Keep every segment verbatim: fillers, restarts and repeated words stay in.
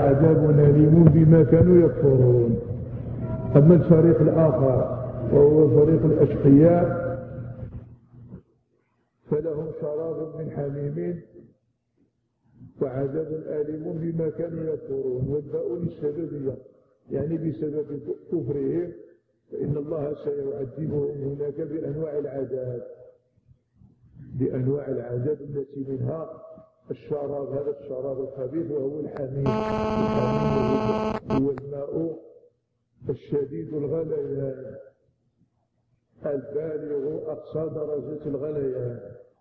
وعذاب أليم بما كانوا يكفرون. أما الفريق الآخر وهو فريق الأشقياء فلهم شراب من حميم وعذاب أليم بما كانوا يكفرون. والباء للسببية يعني بسبب كفرهم فإن الله سيعذبهم هناك بأنواع العذاب بأنواع العذاب التي منها الشراب، هذا الشراب الخبيث وهو الحميم. الحميم هو الماء الشديد الغليان البالغ أقصى درجة الغليان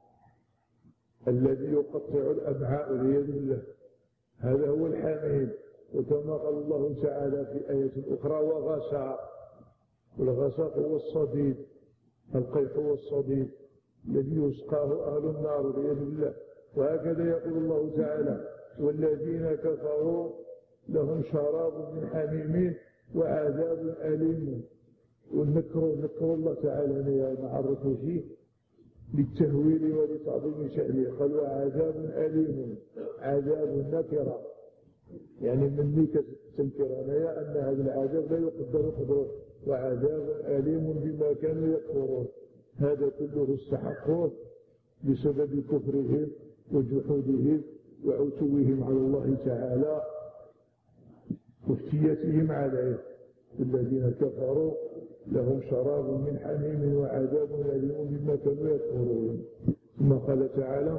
الذي يقطع الأمعاء والعياذ بالله، هذا هو الحميم. وكما قال الله تعالى في آية أخرى وغسق، والغسق هو الصديد، القيح هو الصديد الذي يسقاه أهل النار والعياذ بالله. وهكذا يقول الله تعالى والذين كفروا لهم شراب من حميم وعذاب أليم. ونذكر نذكر الله تعالى نعرفه فيه للتهويل ولتعظيم شأنه. قال وعذاب أليم، عذاب نكرة يعني من نيكة التنكرة أن هذا العذاب لا يقدر قدره، وعذاب أليم بما كانوا يكفرون. هذا كله استحقوه بسبب كفرهم وجحودهم وعتوهم على الله تعالى وافتياتهم عليه. الذين كفروا لهم شراب من حميم وعذاب أليم بما كانوا يكفرون. ثم قال تعالى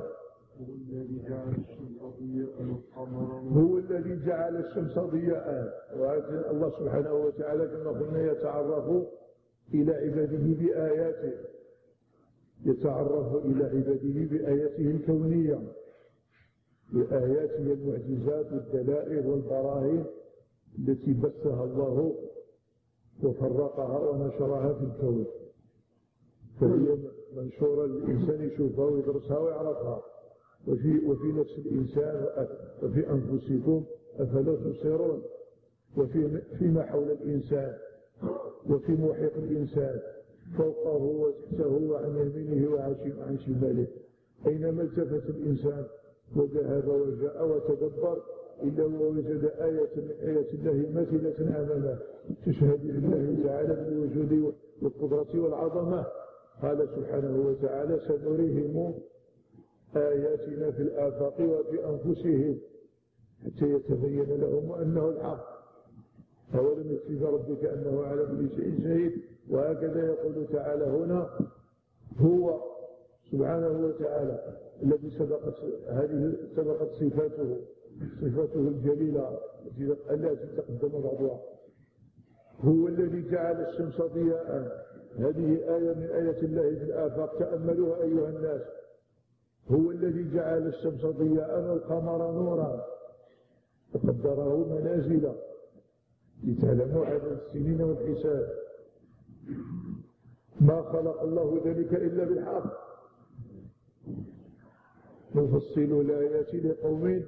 هو الذي جعل الشمس ضياء. وهذا الله سبحانه وتعالى كما قلنا يتعرف إلى عباده بآياته، يتعرف إلى عباده بآياته الكونية، بآياته المعجزات والدلائل والبراهين التي بثها الله وفرقها ونشرها في الكون، فهي منشورة للإنسان يشوفها ويدرسها ويعرفها. وفي, وفي نفس الإنسان وفي أنفسكم أفلا تبصرون، وفي فيما حول الإنسان وفي محيط الإنسان فوقه وتحته وعن يمينه وعن شماله. أينما التفت الإنسان وذهب وجاء وتدبر إلا ووجد آية من آيات الله مثلة أمامه تشهد لله تعالى بالوجود والقدرة والعظمة. قال سبحانه وتعالى سنريهم آياتنا في الآفاق وفي أنفسهم حتى يتبين لهم أنه الحق. أولم يكفي بربك أنه على كل شيء شهيد. وهكذا يقول تعالى هنا هو سبحانه وتعالى الذي سبقت هذه سبقت صفاته صفاته الجليلة التي تقدم بعضها. هو الذي جعل الشمس ضياء، هذه آية من آيات الله في الآفاق تأملوها أيها الناس. هو الذي جعل الشمس ضياء والقمر نورا وقدره منازل لتعلموا عدد السنين والحساب. ما خلق الله ذلك إلا بالحق. نفصل الآيات لقوم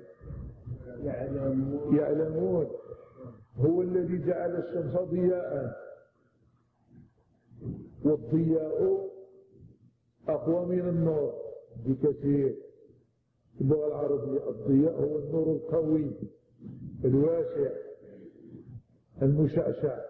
يعلمون. هو الذي جعل الشمس ضياء، والضياء أقوى من النور بكثير. في اللغة العربية الضياء هو النور القوي الواسع المشعشع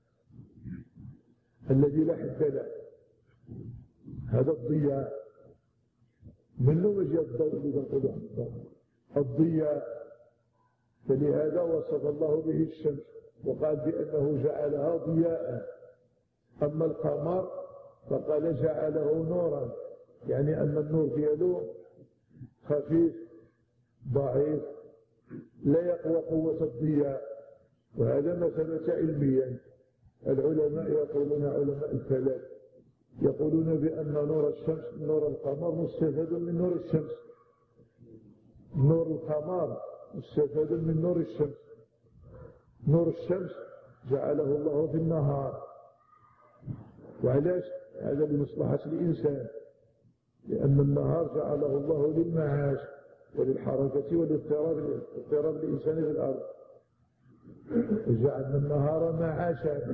الذي لا حد له، هذا الضياء. منه وجه الضوء اللي نقوله الضياء. فلهذا وصف الله به الشمس وقال بأنه جعلها ضياء. أما القمر فقال جعله نورا، يعني أن النور دياله خفيف ضعيف لا يقوى قوة الضياء. وهذا ما ثبت علميا. العلماء يقولون علماء الفلك يقولون بأن نور الشمس نور القمر مستفاد من نور الشمس. نور القمر مستفاد من نور الشمس. نور الشمس جعله الله في النهار. وعلاش؟ هذا لمصلحة الإنسان، لأن النهار جعله الله للمعاش وللحركة والاضطراب اضطراب الإنسان في الأرض. وجعلنا النهار معاشا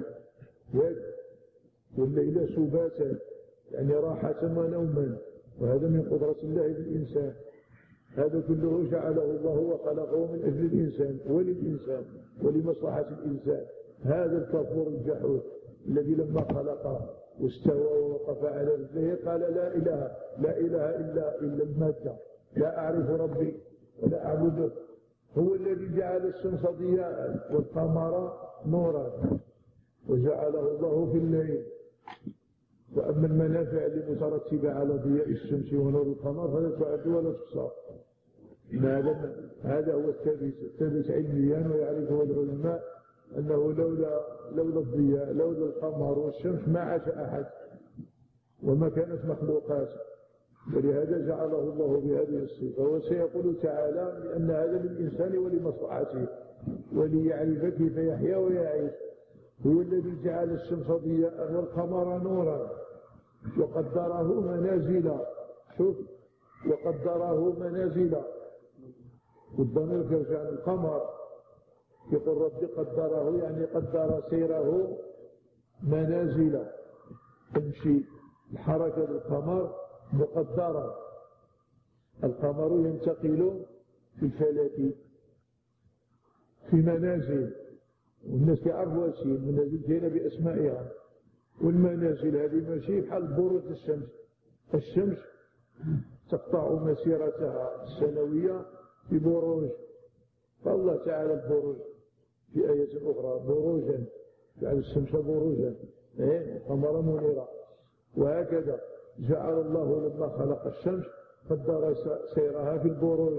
والليل سباتا يعني راحة ونوما. وهذا من قدرة الله بالإنسان. هذا كله جعله الله وخلقه من أجل الإنسان وللإنسان ولمصلحة الإنسان. هذا الكفور الجحود الذي لما خلقه واستوى ووقف على رجليه قال لا إله لا إله إلا إلا المادة، لا أعرف ربي ولا أعبده. هو الذي جعل الشمس ضياء والقمر نورا وجعله الله في الليل. وأما المنافع المترتبة على ضياء الشمس ونور القمر فلا تعد ولا تحصى. هذا هو الثابت الثابت علميا، ويعرفه العلماء أنه لولا لولا الضياء لولا القمر والشمس ما عاش أحد وما كانت مخلوقات، ولهذا جعله الله بهذه الصفة. وسيقول تعالى لأن هذا للإنسان ولمصلحته وليعرف كيف يحيا ويعيش. هو الذي جعل الشمس ضياء والقمر نورا وقدره منازل. شوف، وقدره منازل، والضمير يرجع للقمر. يقول ربي قدره يعني قدر سيره منازل، تمشي الحركة للقمر مقدرة. القمر ينتقل في الفلك في منازل، والناس يعرفوا هذه المنازل جاية بأسمائها. والمنازل هذه ماشي بحال بروج الشمس. الشمس تقطع مسيرتها السنوية ببروج، فالله تعالى البروج في آية أخرى بروجا، جعل الشمس بروجا قمرا منيرا. وهكذا جعل الله لما خلق الشمس قدر سيرها في البروج،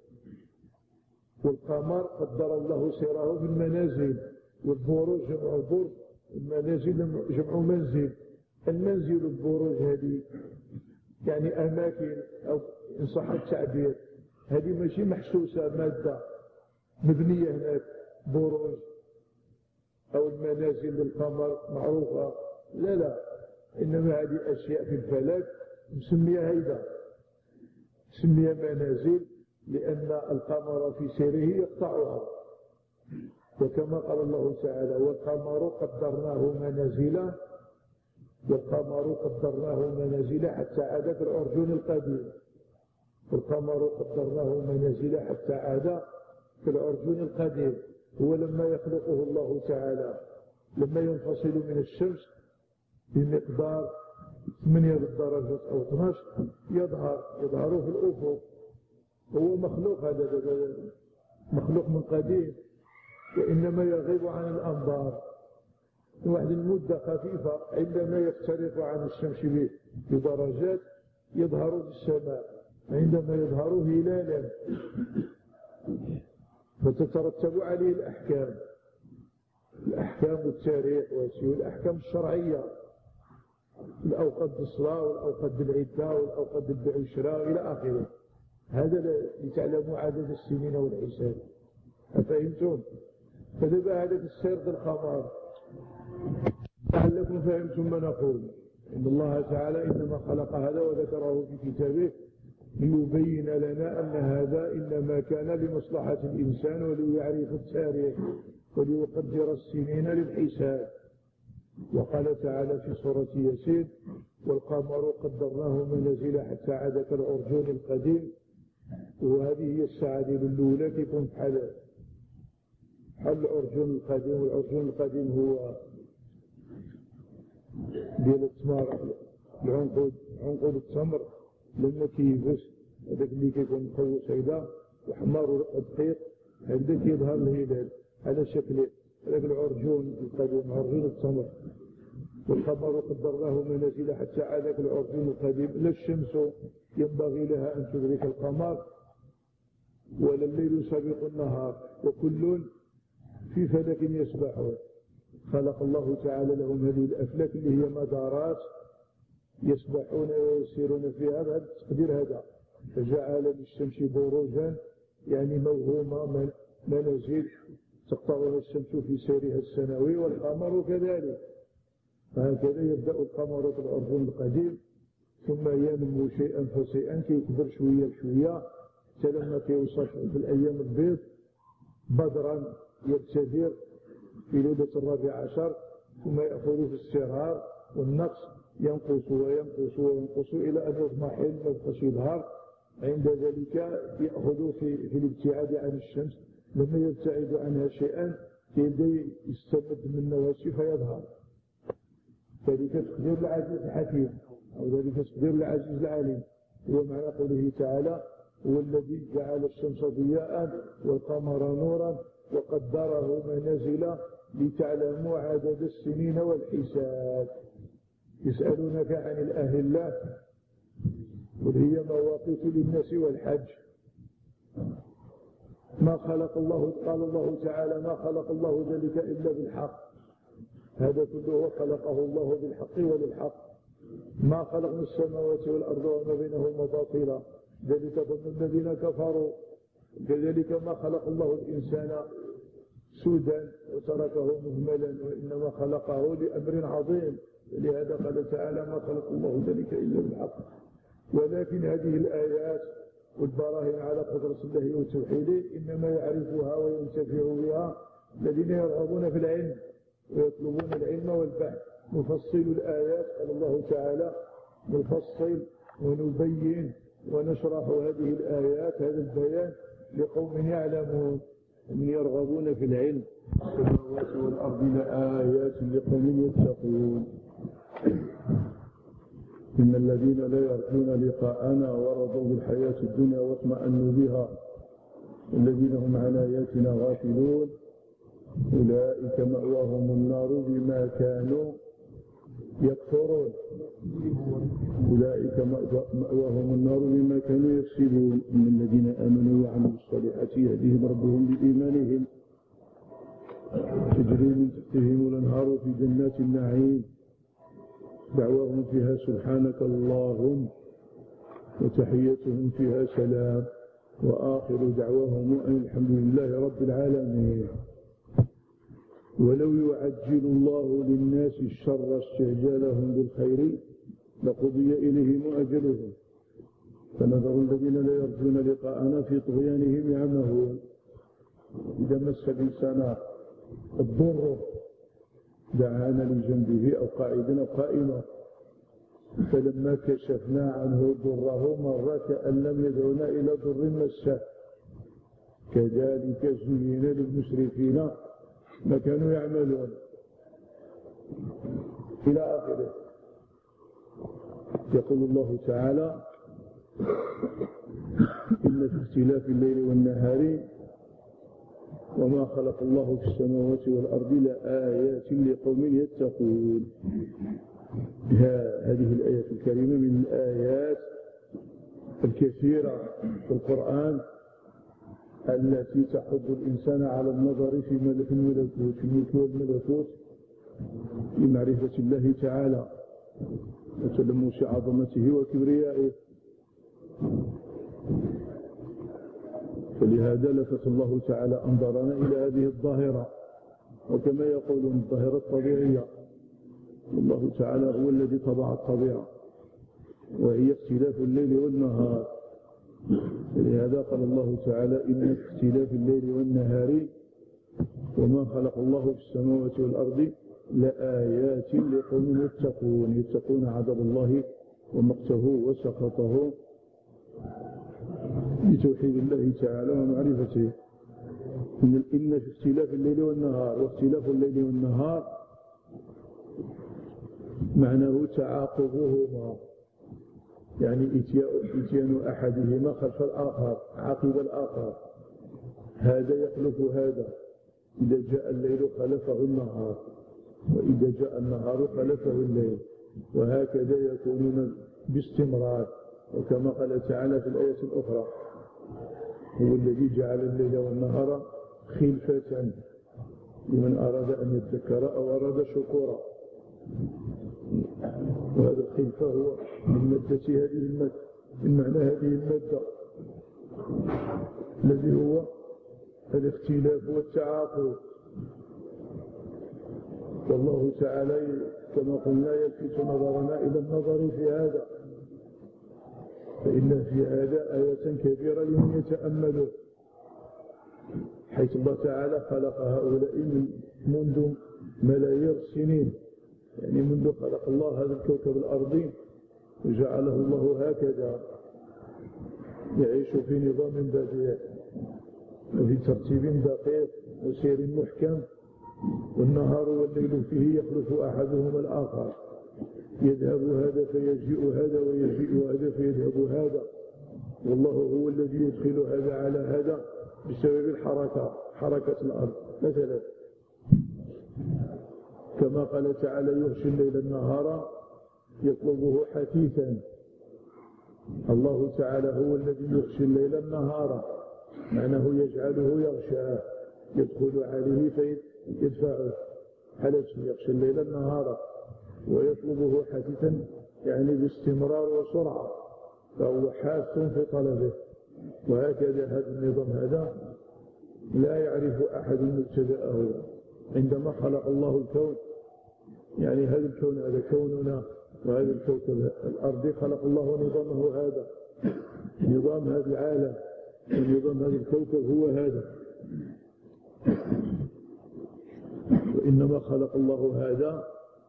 والقمر قدر الله سيره في المنازل. والبروج جمع برج، المنازل جمع منزل. المنزل البروج هذه يعني أماكن، أو إن صح التعبير هذه ماشي محسوسة مادة مبنية هناك بروج أو المنازل للقمر معروفة، لا لا، إنما هذه أشياء في الفلك مسمية هيدا، مسمية منازل، لأن القمر في سيره يقطعها. وكما قال الله تعالى والقمر قدرناه منازل والقمر قدرناه منازل حتى عاد في العرجون القديم. والقمر قدرناه منازل حتى عاد في العرجون القديم. هو لما يخلقه الله تعالى لما ينفصل من الشمس بمقدار ثمانية درجات أو اثني عشر يظهر يظهر في الأفق. هو مخلوق، هذا مخلوق من قديم، وإنما يغيب عن الأنظار واحد المدة خفيفة. عندما يختلف عن الشمس بدرجات يظهر في السماء، عندما يظهر هلالا فتترتب عليه الأحكام، الأحكام التاريخ والأحكام الشرعية، الأوقات بالصلاة والأوقات بالعدة والأوقات بالبيع والشراء إلى آخره. هذا لتعلموا عدد السنين والحساب. أفهمتم؟ فدابا هذا في السير الخمار لعلكم فهمتم ما نقول. إن الله تعالى إنما خلق هذا وذكره في كتابه ليبين لنا أن هذا إنما كان لمصلحة الإنسان وليعرف التاريخ وليقدر السنين للحساب. وقال تعالى في سورة ياسين والقمر قدرناه منازل حتى عاد كالعرجون القديم. وهذه هي السعادة الأولى كيف حل حل العرجون القديم. والعرجون القديم هو ديال التمر، العنقود، عنقود التمر لما كيفس هذاك اللي كيكون مخوص هيدا وحمار دقيق هكذا كيظهر الهلال على شكل هذاك العرجون القديم، عرجون التمر. والقمر قدرناه منازل حتى عاد العرجون القديم. لا الشمس ينبغي لها أن تدرك القمر ولا الليل سابق النهار، وكل في فلك يسبحون. خلق الله تعالى لهم هذه الأفلاك اللي هي مدارات يسبحون ويسيرون فيها بهذا التقدير هذا. فجعل للشمس بروجا يعني موهومة منازل تقطعها الشمس في سيرها السنوي، والقمر كذلك. فهكذا يبدأ القمر في العرجون القديم ثم ينمو شيئا فشيئا كيكبر شوية بشوية حتى لما كيوصل في الأيام البيض بدرا يبتدر في ليلة الرابع عشر، ثم يأخذ في الصغار والنقص ينقص وينقص وينقص إلى أن يضمحل ما يبقاش يظهر عند ذلك يأخذ في, في الابتعاد عن الشمس، لما يبتعد عنها شيئا يبدأ يستمد من نواشي فيظهر. ذلك تقدير العزيز الحكيم، أو ذلك تقدير العزيز العليم. هو معنى قوله تعالى: هو الذي جعل الشمس ضياء والقمر نورا وقدره منازل لتعلموا عدد السنين والحساب. يسألونك عن الأهلة قل هي مواقيت للناس والحج. ما خلق الله، قال الله تعالى: ما خلق الله ذلك إلا بالحق. هذا كله خلقه الله بالحق وللحق. ما خلقنا السماوات والأرض وما بينهما باطلا، ذلك ظن الذين كفروا. كذلك ما خلق الله الإنسان سودا وتركه مهملا، وإنما خلقه لأمر عظيم. لهذا قال تعالى: ما خلق الله ذلك إلا بالحق. ولكن هذه الآيات والبراهين على قدرة الله وتوحيده إنما يعرفها وينتفع بها الذين يرغبون في العلم ويطلبون العلم والبحث. نفصل الآيات، قال الله تعالى: نفصل ونبين ونشرح هذه الآيات، هذا البيان لقوم يعلمون من يرغبون في العلم. السماوات والأرض لآيات لقوم يتقون. إن الذين لا يرجون لقاءنا ورضوا بالحياة الدنيا واطمأنوا بها الذين هم عن آياتنا غافلون أولئك مأواهم النار بما كانوا يكفرون. أولئك مأواهم النار بما كانوا يكسبون. إن الذين آمنوا وعملوا الصالحات يهديهم ربهم بإيمانهم تجري من تحتهم الأنهار في جنات النعيم دعواهم فيها سبحانك اللهم وتحيتهم فيها سلام وآخر دعواهم أن الحمد لله رب العالمين. ولو يعجل الله للناس الشر استعجالهم بالخير لقضي إليهم أجلهم فنذر الذين لا يرجون لقاءنا في طغيانهم يعمهون. إذا مس الإنسان الضر دعانا لجنبه أو قاعدا أو قائما، فلما كشفنا عنه ضره مر كأن لم يدعنا إلى ضر مسه. كذلك زين للمسرفين ما كانوا يعملون إلى آخره. يقول الله تعالى: إن في اختلاف الليل والنهار وما خلق الله في السماوات والأرض لآيات لقوم يتقون. هذه الآية الكريمة من الآيات الكثيرة في القرآن التي تحض الإنسان على النظر في ملك الملكوت في الملك والملكوت لمعرفة الله تعالى وتلمس عظمته وكبريائه. فلهذا لفت الله تعالى أنظرنا إلى هذه الظاهرة، وكما يقولون الظاهرة الطبيعية، والله تعالى هو الذي طبع الطبيعة وهي اختلاف الليل والنهار. لهذا قال الله تعالى: إن في اختلاف الليل والنهار وما خلق الله في السماوات والأرض لآيات لقوم يتقون يتقون عذاب الله ومقته وسخطه بتوحيد الله تعالى ومعرفته. إن في اختلاف الليل والنهار، واختلاف الليل والنهار معناه تعاقبهما، يعني إتيان أحدهما خلف الآخر عقب الآخر. هذا يخلف هذا، إذا جاء الليل خلفه النهار، وإذا جاء النهار خلفه الليل، وهكذا يكونون باستمرار. وكما قال تعالى في الآية الأخرى: هو الذي جعل الليل والنهار خلفة لمن أراد أن يذكر أو أراد شكورا. وهذا الخلفة هو من مادة هذه المادة، من معنى هذه المادة الذي هو الاختلاف والتعاقب. والله تعالى كما قلنا يلفت نظرنا إلى النظر في هذا، فإن في هذا آية كبيرة لمن يتأمله، حيث الله تعالى خلق هؤلاء من منذ ملايير السنين، يعني منذ خلق الله هذا الكوكب الأرضي وجعله الله هكذا يعيش في نظام بديع في ترتيب دقيق وسير محكم، والنهار والليل فيه يخلف أحدهما الآخر، يذهب هذا فيجيء هذا ويجيء هذا فيذهب هذا، والله هو الذي يدخل هذا على هذا بسبب الحركة، حركة الأرض مثلا، كما قال تعالى يغشي الليل النهار يطلبه حثيثا. الله تعالى هو الذي يغشي الليل النهار، معناه يجعله يغشاه، يدخل عليه فيدفعه حلف، يغشي الليل النهار ويطلبه حثيثا يعني باستمرار وسرعة، فهو حاث في طلبه. وهكذا هذا النظام هذا لا يعرف أحد مبتدأه. عندما خلق الله الكون، يعني هذا الكون هذا كوننا وهذا الكوكب الأرضي، خلق الله نظامه هذا، نظام هذا العالم ونظام هذا الكوكب هو هذا. وإنما خلق الله هذا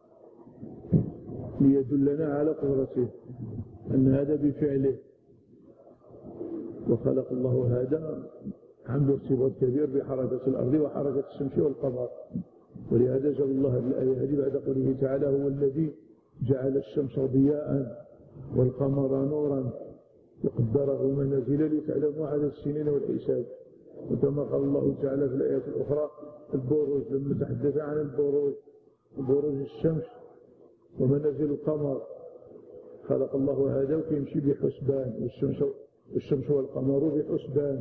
ليدلنا على قدرته، أن هذا بفعله. وخلق الله هذا عنده ارتباط كبير بحركة الأرض وحركة الشمس والقمر، ولهذا جعل الله الآية هذه بعد قوله تعالى هو الذي جعل الشمس ضياء والقمر نورا وقدره منازل لتعلموا عدد السنين والحساب. وكما قال الله تعالى في الآيات الأخرى البروج، لما تحدث عن البروج بروج الشمس ومنازل القمر، خلق الله هذا ويمشي بحسبان، والشمس والشمس والقمر بحسبان.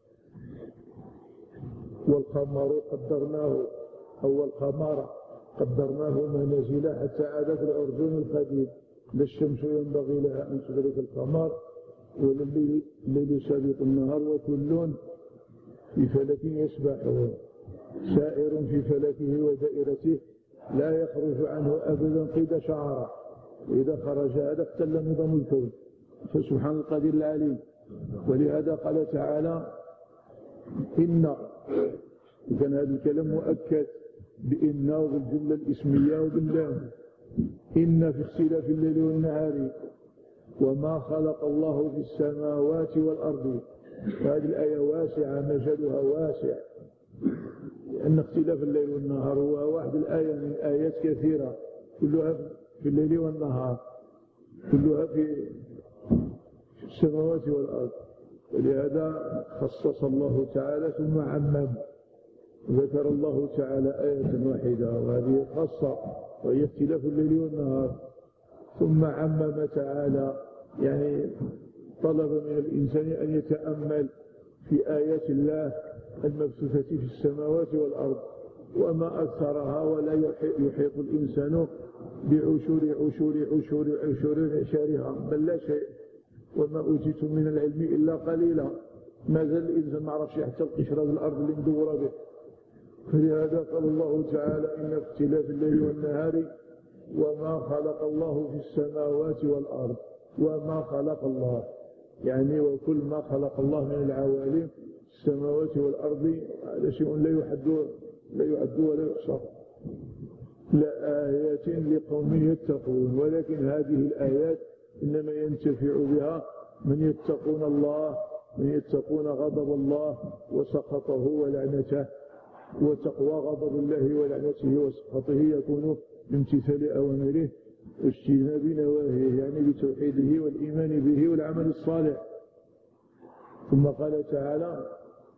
والقمر قدرناه أو القمر قدرناه منازل حتى عاد في العرجون القديم، لا الشمس ينبغي لها أن تدرك القمر ولا الليل سابق النهار، وكل في فلك يسبحون، سائر في فلكه ودائرته لا يخرج عنه أبدا قيد شعره، وإذا خرج هذا اختل نظام الكون، فسبحان القدير العليم. ولهذا قال تعالى إن، وكان هذا الكلام مؤكد بإن وبالجملة الإسمية وباللام، إن في اختلاف الليل والنهار وما خلق الله في السماوات والأرض. وهذه الآية واسعة، مجالها واسع، لأن اختلاف الليل والنهار هو واحد الآية من آيات كثيرة كلها في الليل والنهار، كلها في السماوات والأرض. ولهذا خصص الله تعالى ثم عمم، ذكر الله تعالى آية واحدة وهذه خاصة وهي اختلاف الليل والنهار، ثم عمم تعالى، يعني طلب من الإنسان أن يتأمل في آيات الله المبثوثة في السماوات والأرض وما أكثرها، ولا يحيط الإنسان بعشور عشور عشور عشور عشارها، بل لا شيء. وما أوتيتم من العلم إلا قليلا، ما زال الإنسان ما عرفش حتى القشرة بالأرض اللي مدورة به. فلهذا قال الله تعالى إن في اختلاف الليل والنهار وما خلق الله في السماوات والأرض. وما خلق الله يعني وكل ما خلق الله من العوالم السماوات والأرض، هذا شيء لا يحد لا يعد ولا يحصى. لآيات لقوم يتقون، ولكن هذه الآيات إنما ينتفع بها من يتقون الله، من يتقون غضب الله وسخطه ولعنته. وتقوى غضب الله ولعنته وسخطه يكون بامتثال أوامره واجتناب نواهيه، يعني بتوحيده والإيمان به والعمل الصالح. ثم قال تعالى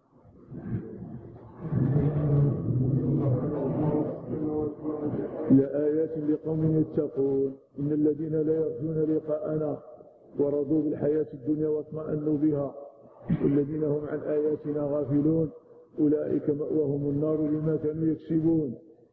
لآيات لقوم يتقون إن الذين لا يرجون لقاءنا ورضوا بالحياة الدنيا واطمأنوا بها والذين هم عن آياتنا غافلون أولئك مأواهم النار بما كانوا يكسبون.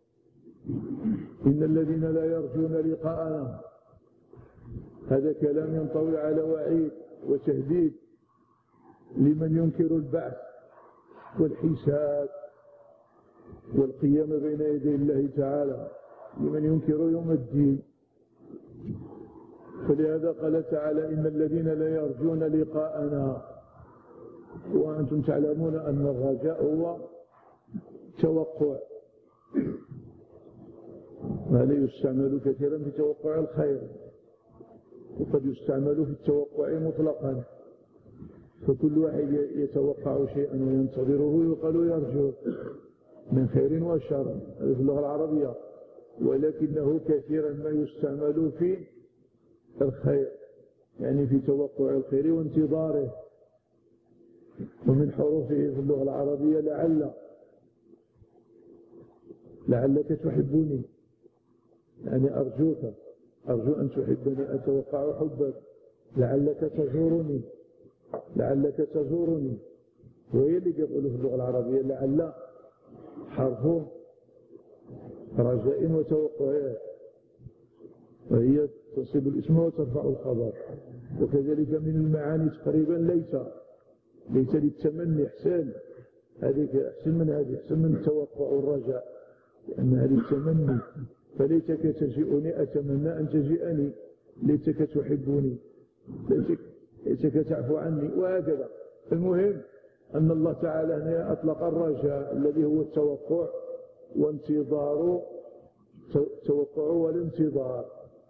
إن الذين لا يرجون لقاءنا، هذا كلام ينطوي على وعيد وتهديد لمن ينكر البعث والحساب والقيام بين يدي الله تعالى، لمن ينكر يوم الدين. فلهذا قال تعالى إن الذين لا يرجون لقاءنا. وأنتم تعلمون أن الرجاء هو توقع، وهذا يستعمل كثيرا في توقع الخير، وقد يستعمل في التوقع مطلقا. فكل واحد يتوقع شيئا وينتظره يقال يرجو من خير وشر في اللغة العربية، ولكنه كثيرا ما يستعمل في الخير، يعني في توقع الخير وانتظاره. ومن حروفه في اللغة العربية لعل، لعلك تحبني، يعني أرجوك، أرجو أن تحبني، أتوقع حبك، لعلك تزورني، لعلك تزورني. وهي اللي يقولوا في اللغة العربية لعل حرف رجاء وتوقع، وهي تصيب الاسم وترفع الخبر. وكذلك من المعاني تقريبا ليس، ليس للتمني أحسن، هذيك أحسن من هذه، أحسن من التوقع والرجاء، لأن هذه التمني، فليتك تجيئني أتمنى أن تجيئني، ليتك تحبني، ليتك, ليتك تعفو عني، وهكذا. المهم أن الله تعالى هنا أطلق الرجاء الذي هو التوقع وانتظار، توقع والانتظار،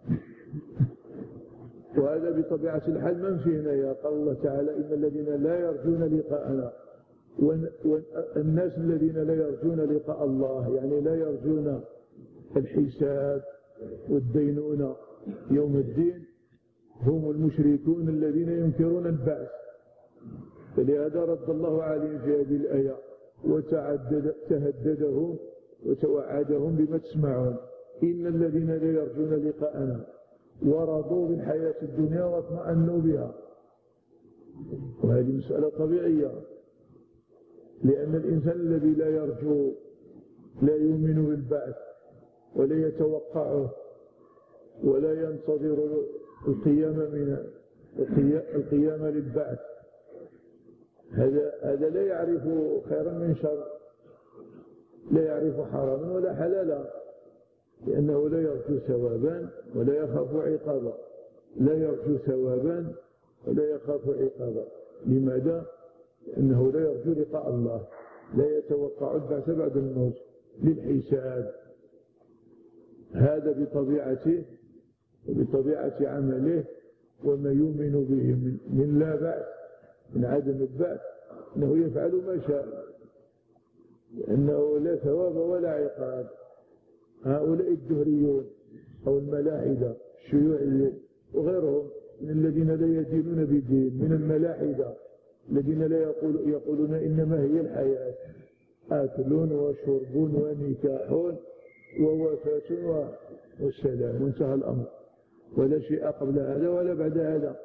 وهذا بطبيعة الحال منفي هنا. قال الله تعالى إن الذين لا يرجون لقاءنا، والناس الذين لا يرجون لقاء الله يعني لا يرجون الحساب والدينونة يوم الدين، هم المشركون الذين ينكرون البعث. فلهذا رد الله عليهم في هذه الآية وتعدد تهددهم وتوعدهم بما تسمعون: إن الذين لا يرجون لقاءنا ورضوا بالحياة الدنيا واطمأنوا بها. وهذه مسألة طبيعية، لأن الإنسان الذي لا يرجو، لا يؤمن بالبعث ولا يتوقعه ولا ينتظر القيام من القيام للبعث، هذا هذا لا يعرف خيرا من شر، لا يعرف حراما ولا حلالا، لأنه لا يرجو ثوابا ولا يخاف عقابا، لا يرجو ثوابا ولا يخاف عقابا. لماذا؟ لأنه لا يرجو لقاء الله، لا يتوقع البعث بعد الموت للحساب. هذا بطبيعته وبطبيعة عمله وما يؤمن به من, من لا بعث، من عدم البعث، أنه يفعل ما شاء، لأنه لا ثواب ولا عقاب. هؤلاء الدهريون أو الملاحدة الشيوعيين وغيرهم من الذين لا يدينون بدين، من الملاحدة الذين لا يقول يقولون إنما هي الحياة آكلون وشربون ونكاحون ووفاة والسلام وانتهى الأمر، ولا شيء قبل هذا ولا بعد هذا.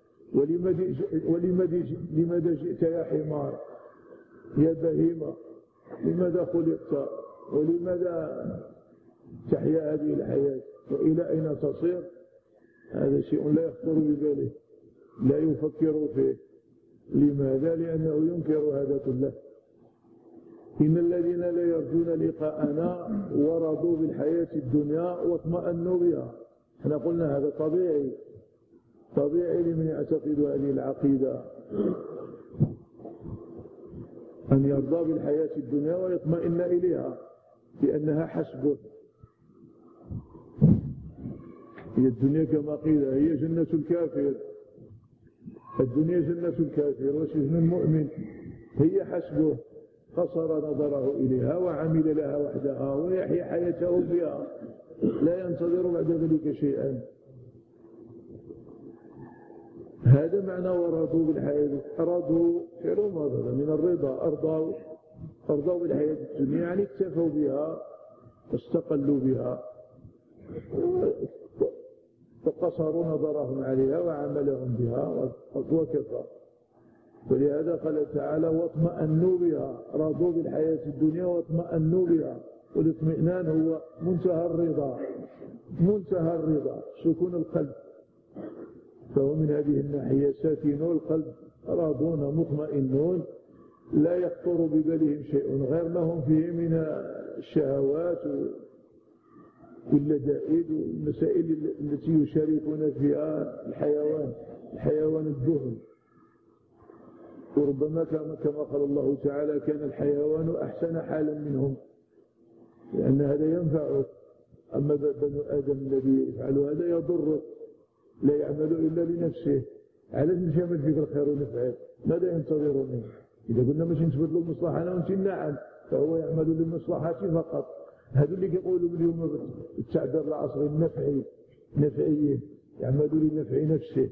ولماذا جئت يا حمار يا بهيمة؟ لماذا خلقت؟ ولماذا تحيا هذه الحياة؟ وإلى أين تصير؟ هذا شيء لا يخطر بباله، لا يفكر فيه. لماذا؟ لأنه ينكر هذا كله. إن الذين لا يرجون لقاءنا ورضوا بالحياة الدنيا واطمأنوا بها. احنا قلنا هذا طبيعي، طبيعي لمن يعتقد هذه العقيدة أن يرضى بالحياة الدنيا ويطمئن إليها لأنها حسبه. هي الدنيا كما قيل هي جنة الكافر، الدنيا جنة الكافر وسجن المؤمن، هي حسبه، قصر نظره إليها وعمل لها وحدها ويحيي حياته فيها، لا ينتظر بعد ذلك شيئا. هذا معنى ورضوا بالحياة. رضوا فعل ماضي من الرضا، أرضوا أرضوا بالحياة الدنيا يعني اكتفوا بها واستقلوا بها وقصروا نظرهم عليها وعملهم بها وكفى. ولهذا قال تعالى واطمأنوا بها، رضوا بالحياة الدنيا واطمأنوا بها. والاطمئنان هو منتهى الرضا، منتهى الرضا، سكون القلب، فهو من هذه الناحية ساكنوا القلب، راضون مطمئنون، لا يخطر ببالهم شيء غير ما هم فيه من الشهوات واللذائذ والمسائل التي يشاركون فيها الحيوان، الحيوان الدهن. وربما كما قال الله تعالى كان الحيوان أحسن حالا منهم، لأن هذا ينفعك. أما بنو آدم الذي يفعل هذا يضرك، لا يعمل إلا لنفسه، علاش مشى من فيك الخير ونفعل؟ ماذا ينتظر منه؟ إذا قلنا ماشي نثبت له المصلحة أنا وأنت نعم، فهو يعمل للمصلحة فقط. هذو اللي كيقولوا اليوم بالتعبير العصري النفعي، نفعيين، يعملوا لنفع نفسه.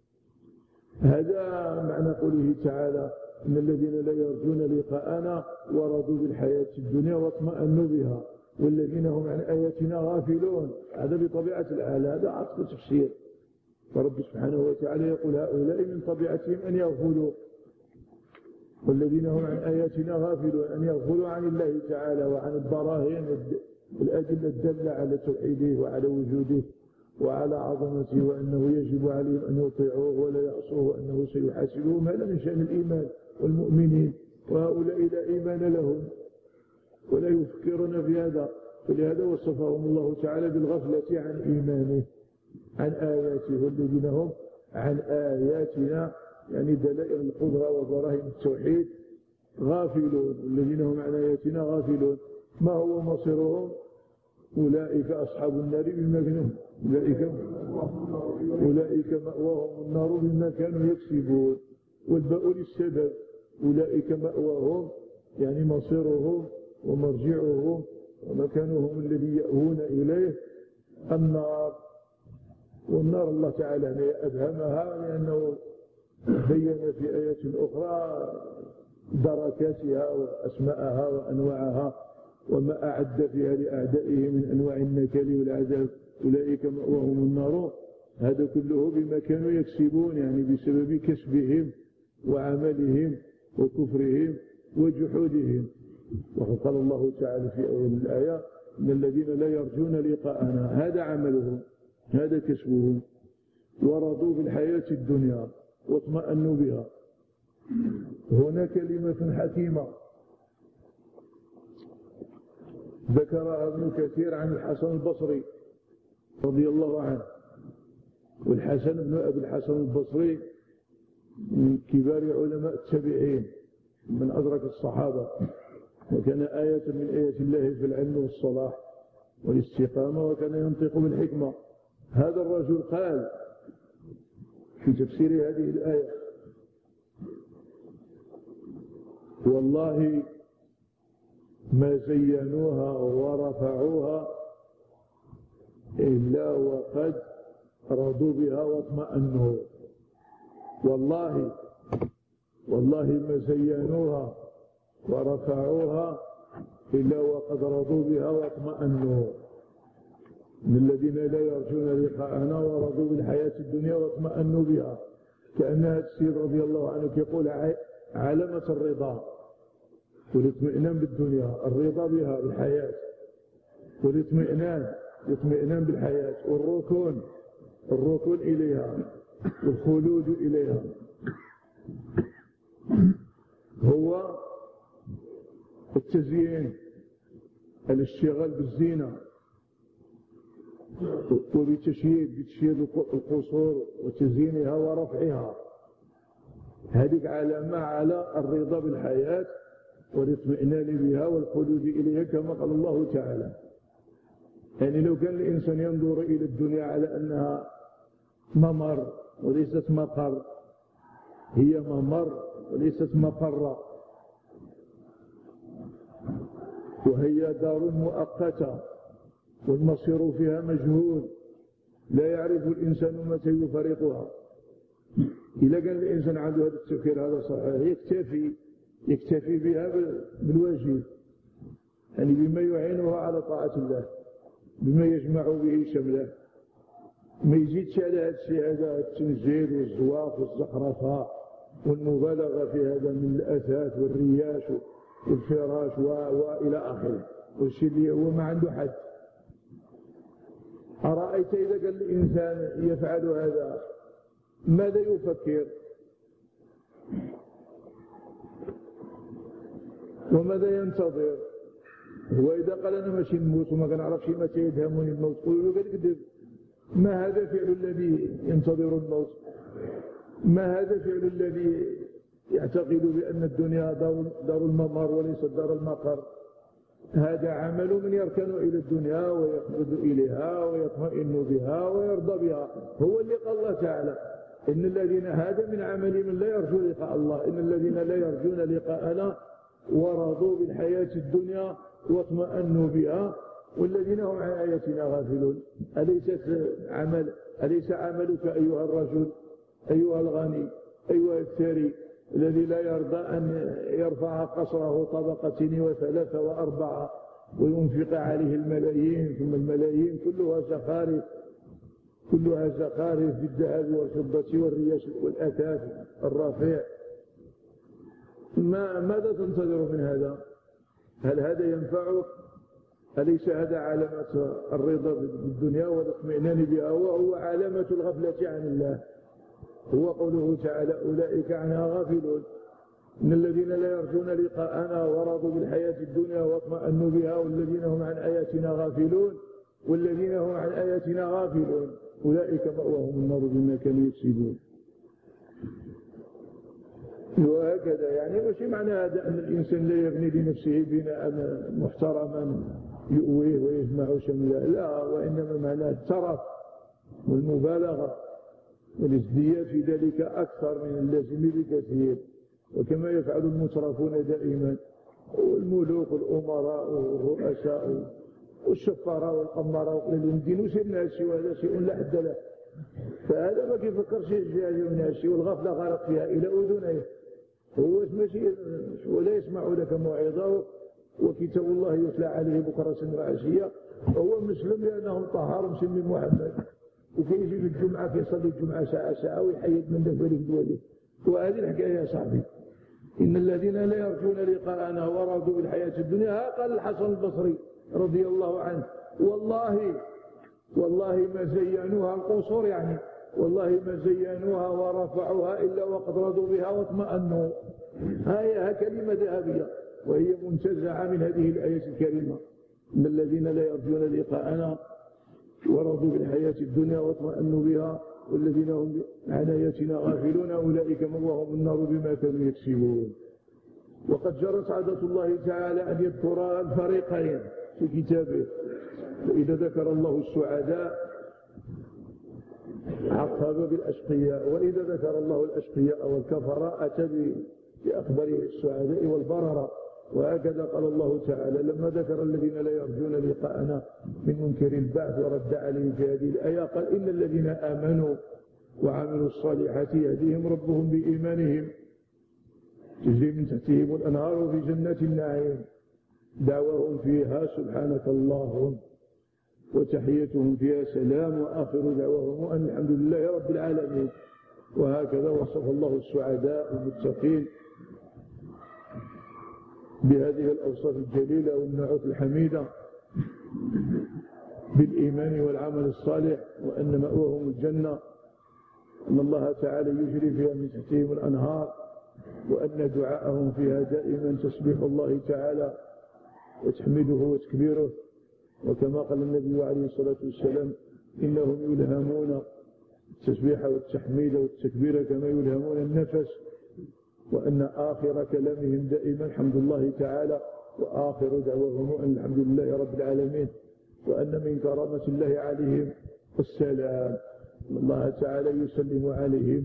هذا معنى قوله تعالى إن الذين لا يرجون لقاءنا ورضوا بالحياة الدنيا واطمأنوا بها والذين هم عن آياتنا غافلون. هذا بطبيعة الحال، هذا عطف تفسير. فرب سبحانه وتعالى يقول هؤلاء من طبيعتهم أن يغفلوا، والذين هم عن آياتنا غافلون، أن يغفلوا عن الله تعالى وعن البراهين الأدلة الدالة على توحيده وعلى وجوده وعلى عظمته وأنه يجب عليهم أن يطيعوه ولا يعصوه وأنه سيحاسبهم. هذا من شأن الإيمان والمؤمنين، وهؤلاء لا إيمان لهم ولا يفكرون في هذا، فلهذا وصفهم الله تعالى بالغفلة عن إيمانه عن آياته. والذين هم عن آياتنا يعني دلائل القدرة وبراهين التوحيد غافلون، والذين هم عن آياتنا غافلون. ما هو مصيرهم؟ أولئك أصحاب النار بما كانوا أولئك أولئك مأواهم النار بما كانوا يكسبون، والباء للسبب. أولئك مأواهم يعني مصيرهم ومرجعهم ومكانهم الذي يأوون إليه النار. والنار الله تعالى أبهمها لأنه بين في آيات أخرى دركاتها وأسماءها وأنواعها وما أعد فيها لأعدائه من أنواع النكال والعذاب. أولئك مأواهم النار، هذا كله بما كانوا يكسبون، يعني بسبب كسبهم وعملهم وكفرهم وجحودهم. وقد قال الله تعالى في أول الآية إن الذين لا يرجون لقاءنا، هذا عملهم هذا كسبهم، ورضوا بالحياة الدنيا واطمأنوا بها. هنا كلمة حكيمة ذكرها ابن كثير عن الحسن البصري رضي الله عنه. والحسن بن أبي الحسن البصري من كبار علماء التابعين من أدرك الصحابة، وكان آية من آيات الله في العلم والصلاح والاستقامة، وكان ينطق بالحكمة. هذا الرجل قال في تفسير هذه الآية والله ما زينوها ورفعوها إلا وقد رضوا بها واطمأنوا. والله والله ما زينوها ورفعوها إلا وقد رضوا بها واطمأنوا. من الذين لا يرجون لقاءنا ورضوا بالحياة الدنيا واطمأنوا بها. كأن هذا السيد رضي الله عنه يقول علامة الرضا والاطمئنان بالدنيا، الرضا بها بالحياة، والاطمئنان الاطمئنان بالحياة، والركون الركون إليها والخلود إليها هو التزيين، الاشتغال بالزينة وبتشييد بتشييد القصور وتزيينها ورفعها. هذه علامة على الرضا بالحياة والاطمئنان بها والخلود إليها كما قال الله تعالى. يعني لو كان الإنسان ينظر إلى الدنيا على أنها ممر وليست مقر، هي ممر وليست مقر، وهي دار مؤقتة والمصير فيها مجهول لا يعرف الإنسان متى يفارقها. إذا كان الإنسان عنده هذا التفكير هذا صحيح يكتفي يكتفي بها بالواجب، يعني بما يعينها على طاعة الله، بما يجمع به شمله، ما يزيدش على هذا الشيء هذا التنزيل والزواق والزخرفة والمبالغة في هذا من الأثاث والرياش والفراش وإلى آخره، والشيء اللي هو ما عنده حد. أرأيت إذا كان الإنسان يفعل هذا ماذا يفكر وماذا ينتظر؟ هو إذا قال أنا ماشي نموت وما كنعرفش متى يدهمني الموت، قولوا له كذب. ما هذا فعل الذي ينتظر الموت؟ ما هذا فعل الذي يعتقد بأن الدنيا دار, دار الممر وليست دار المقر؟ هذا عمل من يركن إلى الدنيا ويخلد إليها ويطمئن بها ويرضى بها. هو اللي قال الله تعالى إن الذين هذا من عمل من لا يرجو لقاء الله، إن الذين لا يرجون لقاءنا ورضوا بالحياة الدنيا واطمأنوا بها والذين هم عن آياتنا غافلون. أليست عمل أليس عملك أيها الرجل أيها الغني أيها الثري الذي لا يرضى أن يرفع قصره طبقتين وثلاثة وأربعة وينفق عليه الملايين ثم الملايين كلها زخارف كلها زخارف بالذهب والفضة والرياش والأثاث الرفيع، ما ماذا تنتظر من هذا؟ هل هذا ينفعك؟ أليس هذا علامة الرضا بالدنيا والاطمئنان بها؟ وهو علامة الغفلة عن الله. هو قوله تعالى أولئك عنها غافلون. إن الذين لا يرجون لقاءنا ورضوا بالحياة الدنيا واطمأنوا بها والذين هم عن آياتنا غافلون والذين هم عن آياتنا غافلون أولئك مأواهم النار بما كانوا يكسبون. وهكذا يعني ماشي معنى هذا أن الإنسان لا يبني لنفسه بناء محترما يؤويه ويجمع شمله، لا، وإنما معناه الترف والمبالغة والازدياد في ذلك أكثر من اللازم بكثير، وكما يفعل المترفون دائما والملوك والأمراء والرؤساء والشفراء والقمراء وقليل الدين وسيرنا هالشيء وهذا شيء لا حد له، فهذا ما كيفكرش في هذه من هالشيء والغفلة غرق فيها إلى أذنيه. هو ماشي ولا يسمع لك موعظة وكتاب الله يتلى عليه بكرة وعشية، هو مسلم لأنه طهار مسمي محمد وكيجي في الجمعة كيصلي الجمعة ساعة ساعة ويحيد من ذنب الولد. وهذه الحكاية يا صاحبي. إن الذين لا يرجون لقاءنا ورضوا بالحياة الدنيا، قال الحسن البصري رضي الله عنه والله والله ما زينوها القصور، يعني والله ما زينوها ورفعوها إلا وقد رضوا بها واطمأنوا. هاي كلمة ذهبية وهي منتزعة من هذه الآية الكريمة. إن الذين لا يرجون لقاءنا ورضوا بالحياة الدنيا واطمأنوا بها والذين هم عن آياتنا غافلون أولئك مأواهم النار بما كانوا يكسبون. وقد جرت عادة الله تعالى أن يذكر الفريقين في كتابه، فإذا ذكر الله السعداء عقب بالأشقياء، وإذا ذكر الله الأشقياء والكفراء أتى بأخبار السعداء والبررة. وهكذا قال الله تعالى لما ذكر الذين لا يرجون لقاءنا من منكر البعث ورد عليهم في هذه الآية قال إن الذين آمنوا وعملوا الصالحات يهديهم ربهم بإيمانهم تجري من تحتهم الأنهار في جنات النعيم دعواهم فيها سبحانك اللهم وتحيتهم فيها سلام وآخر دعواهم أن الحمد لله رب العالمين. وهكذا وصف الله السعداء المتقين بهذه الأوصاف الجليلة والنعوت الحميدة بالإيمان والعمل الصالح، وأن مأواهم الجنة، أن الله تعالى يجري فيها من تحتهم الأنهار، وأن دعاءهم فيها دائما تسبيح الله تعالى وتحميده وتكبيره. وكما قال النبي عليه الصلاة والسلام إنهم يلهمون التسبيح والتحميد والتكبير كما يلهمون النفس، وأن آخر كلامهم دائما حمد الله تعالى وآخر دعواهم أن الحمد لله رب العالمين، وأن من كرامة الله عليهم السلام، الله تعالى يسلم عليهم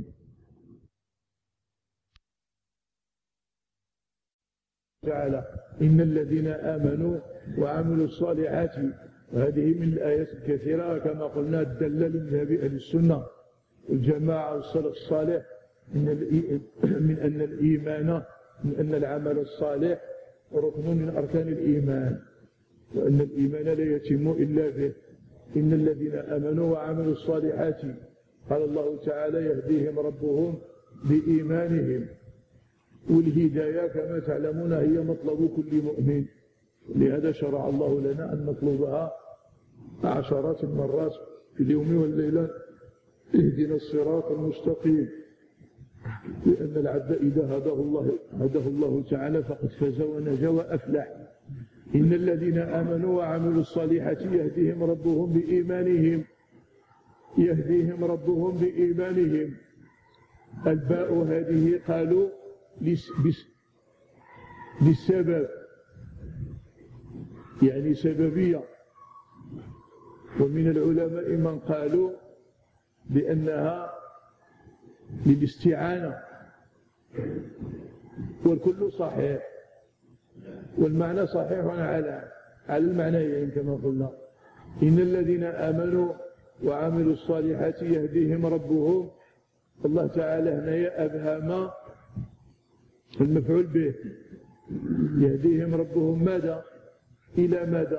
تعالى إن الذين آمنوا وعملوا الصالحات. وهذه من الآيات الكثيرة كما قلنا الدالة لمذهب أهل السنة والجماعة والسلف الصالح من أن الإيمان من أن العمل الصالح ركن من أركان الإيمان، وأن الإيمان لا يتم إلا به. إن الذين آمنوا وعملوا الصالحات قال الله تعالى يهديهم ربهم بإيمانهم. والهداية كما تعلمون هي مطلب كل مؤمن، لهذا شرع الله لنا أن نطلبها عشرات المرات في اليوم والليلة اهدنا الصراط المستقيم، لأن العبد إذا هداه الله هداه الله تعالى فقد فاز ونجا وأفلح. إن الذين آمنوا وعملوا الصالحات يهديهم ربهم بإيمانهم يهديهم ربهم بإيمانهم. الباء هذه قالوا للسبب، يعني سببية. ومن العلماء من قالوا بأنها للاستعانة، والكل صحيح، والمعنى صحيح على على المعنيين كما قلنا. إن الذين آمنوا وعملوا الصالحات يهديهم ربهم، الله تعالى هنا أبهم المفعول به، يهديهم ربهم ماذا؟ إلى ماذا؟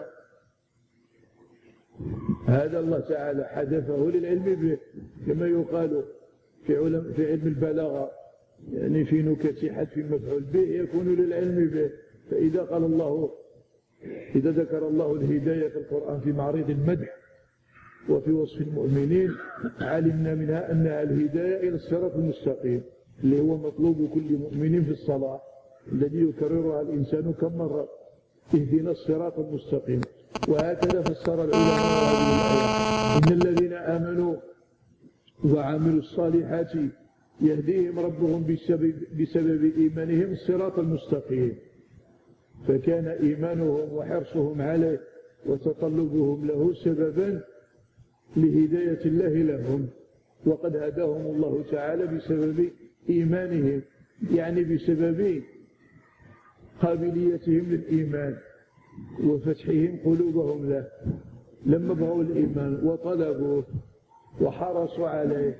هذا الله تعالى حذفه للعلم به، كما يقال في علم في علم البلاغة، يعني في نكت حذف المفعول به يكون للعلم به. فإذا قال الله إذا ذكر الله الهداية في القرآن في معرض المدح وفي وصف المؤمنين، علمنا منها أنها الهداية إلى الصراط المستقيم، اللي هو مطلوب كل مؤمن في الصلاة، الذي يكررها الإنسان كم مرة: اهدنا الصراط المستقيم. وهكذا فسر العلماء هذه الآية: إن الذين آمنوا وعملوا الصالحات يهديهم ربهم بسبب, بسبب إيمانهم الصراط المستقيم. فكان إيمانهم وحرصهم عليه وتطلبهم له سببا لهداية الله لهم، وقد هداهم الله تعالى بسبب إيمانهم، يعني بسبب قابليتهم للإيمان وفتحهم قلوبهم له. لما بغوا الإيمان وطلبوه وحرصوا عليه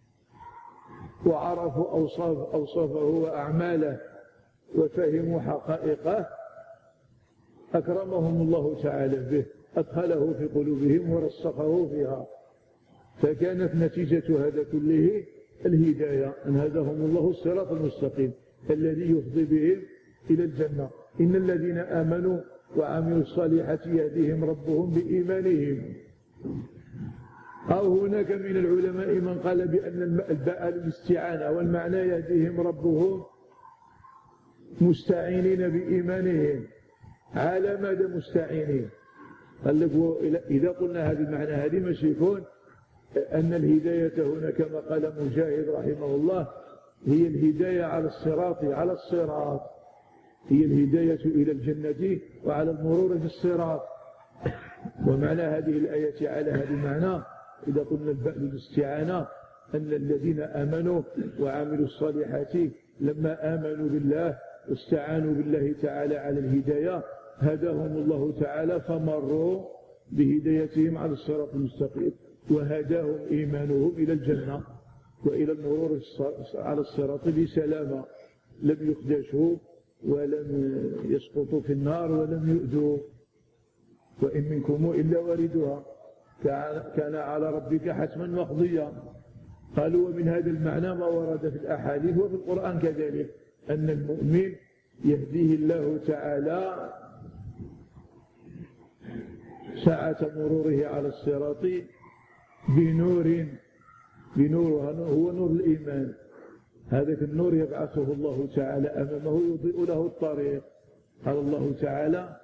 وعرفوا أوصاف أوصافه وأعماله وفهموا حقائقه، أكرمهم الله تعالى به، أدخله في قلوبهم ورسخه فيها. فكانت نتيجة هذا كله الهداية، أن هداهم الله الصراط المستقيم الذي يفضي بهم إلى الجنة. إن الذين آمنوا وعملوا الصالحات يهديهم ربهم بإيمانهم. أو هناك من العلماء من قال بأن الباء للاستعانة، والمعنى يهديهم ربهم مستعينين بإيمانهم. على ماذا مستعينين؟ قال لك إذا قلنا هذا المعنى هذه مش يكون أن الهداية هنا كما قال مجاهد رحمه الله هي الهداية على الصراط، على الصراط هي الهداية إلى الجنة وعلى المرور في الصراط. ومعنى هذه الآية على هذا المعنى إذا قلنا الباء للاستعانة أن الذين آمنوا وعملوا الصالحات لما آمنوا بالله واستعانوا بالله تعالى على الهداية هداهم الله تعالى فمروا بهدايتهم على الصراط المستقيم، وهداهم إيمانهم إلى الجنة وإلى المرور على الصراط بسلامة، لم يخدشوا ولم يسقطوا في النار ولم يؤذوا. وإن منكم إلا واردها كان على ربك حتما مقضيا. قالوا ومن هذا المعنى ما ورد في الأحاديث وفي القرآن كذلك أن المؤمن يهديه الله تعالى ساعة مروره على الصراط بنور، بنور هو نور الإيمان. هذا النور يبعثه الله تعالى أمامه يضيء له الطريق. قال الله تعالى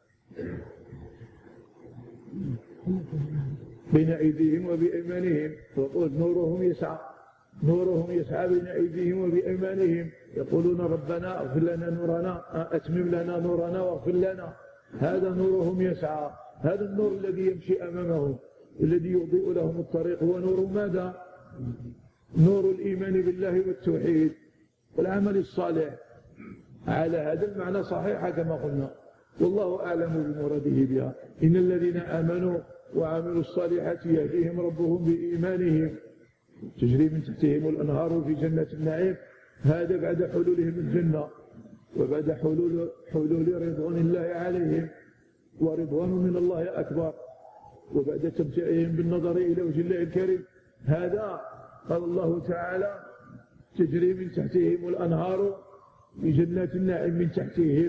بين أيديهم وبأيمانهم، وقل نورهم يسعى نورهم يسعى بين أيديهم وبأيمانهم، يقولون ربنا اغفر لنا نورنا أتمم لنا نورنا واغفر لنا. هذا نورهم يسعى، هذا النور الذي يمشي أمامهم الذي يضيء لهم الطريق هو نور ماذا؟ نور الإيمان بالله والتوحيد والعمل الصالح. على هذا المعنى صحيح كما قلنا، والله أعلم بمراده بها. إن الذين آمنوا وعملوا الصالحات يهديهم ربهم بإيمانهم تجري من تحتهم الأنهار في جنة النعيم. هذا بعد حلولهم الجنة وبعد حلول, حلول رضوان الله عليهم، ورضوان من الله أكبر، وبعد تمتعهم بالنظر إلى وجه الله الكريم. هذا قال الله تعالى تجري من تحتهم الأنهار في جنات النعيم من تحتهم.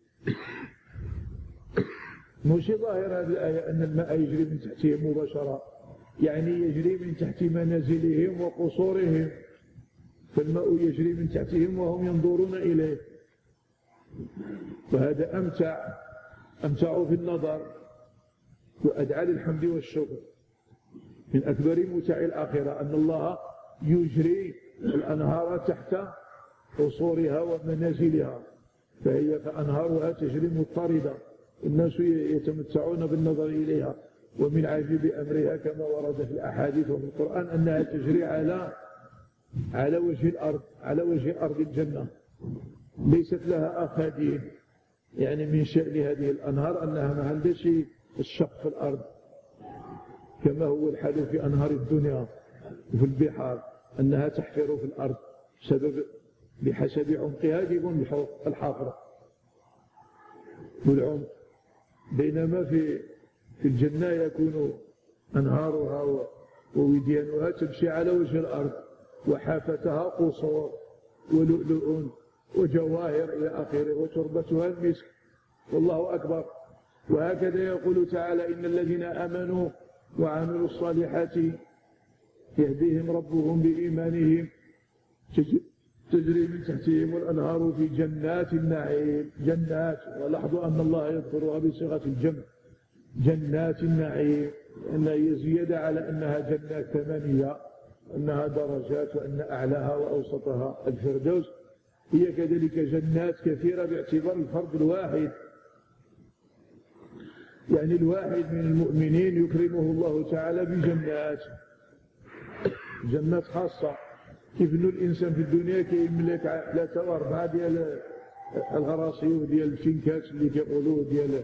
مش ظاهر هذه الآية أن الماء يجري من تحتهم مباشرة، يعني يجري من تحت منازلهم وقصورهم، فالماء يجري من تحتهم وهم ينظرون إليه. وهذا أمتع أمتع في النظر وأدعى للحمد والشكر. من أكبر متع الآخرة أن الله يجري الأنهار تحت قصورها ومنازلها، فهي فأنهارها تجري مضطردة، الناس يتمتعون بالنظر إليها. ومن عجيب أمرها كما ورد في الأحاديث وفي القرآن أنها تجري على على وجه الأرض، على وجه أرض الجنة، ليست لها أخاديد. يعني من شأن هذه الأنهار أنها ما عندهاش الشق في الأرض كما هو الحال في أنهار الدنيا وفي البحار، أنها تحفر في الأرض بسبب بحسب عمقها يكون الحفر والعمق. بينما في في الجنة يكون أنهارها ووديانها تمشي على وجه الأرض، وحافتها قصور ولؤلؤ وجواهر إلى آخره، وتربتها المسك. والله أكبر. وهكذا يقول تعالى: إن الذين آمنوا وعملوا الصالحات يهديهم ربهم بإيمانهم تجري من تحتهم الأنهار في جنات النعيم. جنات، ولاحظوا أن الله يذكرها بصيغة الجمع، جنات النعيم، لأنها هي زيادة على أنها جنات ثمانية، أنها درجات، وأن أعلاها وأوسطها الفردوس. هي كذلك جنات كثيرة باعتبار الفرد الواحد، يعني الواحد من المؤمنين يكرمه الله تعالى بجنات، جنات خاصة. كيف أن الإنسان في الدنيا كيملك ثلاثة وأربعة ديال الغراصي وديال الفنكات اللي كيقولوا ديال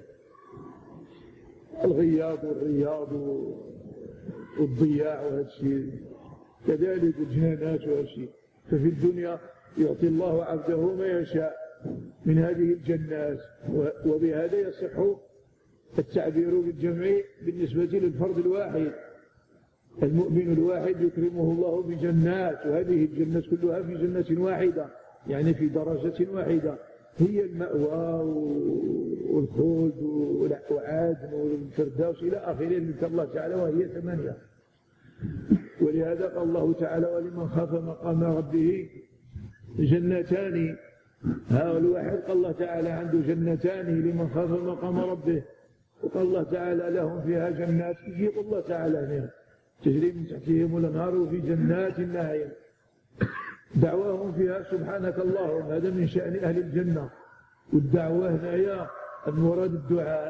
الغياض والرياض والضياع وهذا الشيء، كذلك الجنانات وهذا الشيء. ففي الدنيا يعطي الله عبده ما يشاء من هذه الجنات، وبهذا يصح التعبير بالجمع بالنسبة للفرد الواحد. المؤمن الواحد يكرمه الله بجنات، وهذه الجنات كلها في جنة واحدة، يعني في درجة واحدة، هي المأوى والخلد وعدن والفردوس إلى آخره من الله تعالى، وهي ثمانية. ولهذا قال الله تعالى: ولمن خاف مقام ربه جنتان. ها الواحد قال الله تعالى عنده جنتان لمن خاف مقام ربه، وقال الله تعالى لهم فيها جنات، يقول الله تعالى هنا تجري من تحتهم الأنهار في جنات النعيم، دعواهم فيها سبحانك اللهم. هذا من شأن أهل الجنة. والدعوة هنا المراد الدعاء،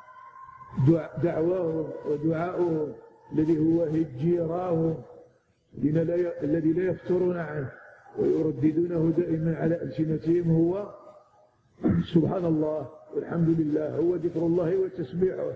دعواهم ودعاؤهم الذي هو هجيراهم الذي لا يفترون عنه ويرددونه دائما على ألسنتهم هو سبحان الله والحمد لله، هو ذكر الله وتسبيحه.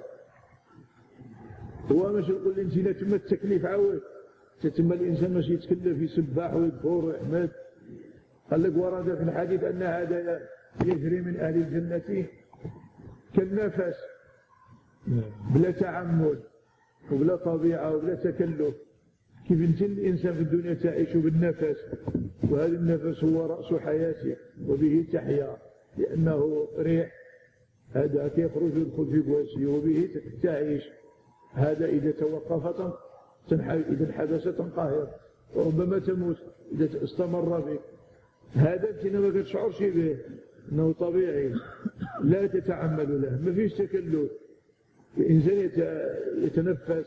هو ماشي نقول الإنسان تم التكليف عاود تتم الإنسان ماشي يتكلف يسبح ويذكر ويحمد. قال لك ورد في الحديث أن هذا يجري من أهل الجنة كالنفس، بلا تعمد وبلا طبيعة وبلا تكلف. كيف انت الإنسان في الدنيا تعيش بالنفس، وهذا النفس هو رأس حياته وبه تحيا، لأنه ريح، هذا كيخرج يدخل في قواسيه وبه تعيش. هذا إذا توقفت إذا انحبس تنقهر وربما تموت إذا استمر بك. هذا انت ما كتشعرش به أنه طبيعي، لا تتعمل له، ما فيش تكلف. الإنسان يتنفس،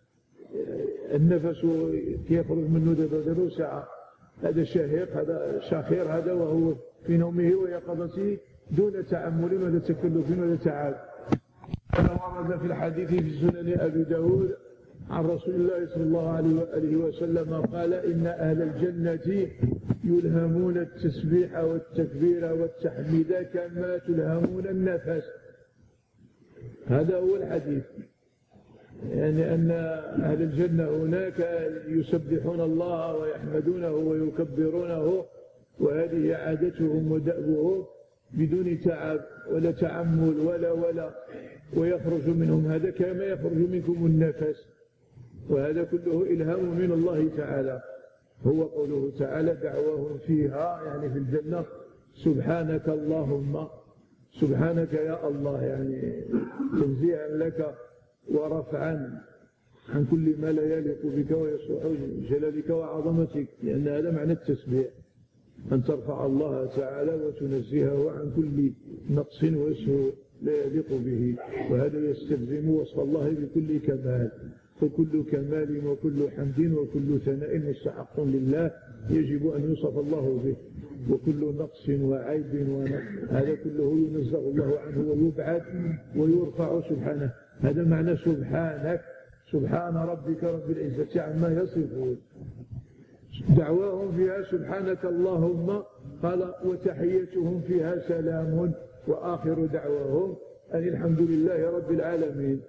النفس يخرج منه دبر ساعة، هذا شهيق، هذا شاخير، هذا وهو في نومه ويقظته دون تعمل ولا تكلف ولا تعب. ورد في الحديث في سنن أبي داود عن رسول الله صلى الله عليه وآله وسلم قال: إن أهل الجنة يلهمون التسبيح والتكبير والتحميد كما تلهمون النفس. هذا هو الحديث، يعني أن أهل الجنة هناك يسبحون الله ويحمدونه ويكبرونه، وهذه عادتهم ودأبهم بدون تعب ولا تعمل ولا ولا ويخرج منهم هذا كما يخرج منكم النفس. وهذا كله إلهام من الله تعالى. هو قوله تعالى: دعواهم فيها يعني في الجنة سبحانك اللهم، سبحانك يا الله، يعني تنزيها لك ورفعا عن كل ما لا يليق بك ويصلح جلالك وعظمتك، لأن هذا معنى التسبيح، أن ترفع الله تعالى وتنزهه عن كل نقص وسوء لا يليق به، وهذا يستلزم وصف الله بكل كمال. فكل كمال وكل حمد وكل ثناء مستحق لله يجب أن يوصف الله به، وكل نقص وعيب ونقص هذا كله ينزه الله عنه ويبعد ويرفع سبحانه. هذا معنى سبحانك، سبحان ربك رب العزة عما يصفون. دعواهم فيها سبحانك اللهم، قال وتحيتهم فيها سلام، وآخر دعواهم أن الحمد لله رب العالمين.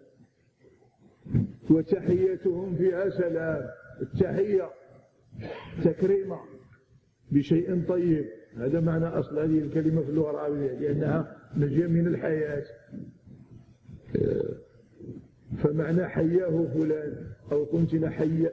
وتحيتهم فيها سلام، التحية تكريمة بشيء طيب، هذا معنى أصل هذه الكلمة في اللغة العربية، لأنها مجيء من الحياة. فمعنى حياه فلان أو كنت حي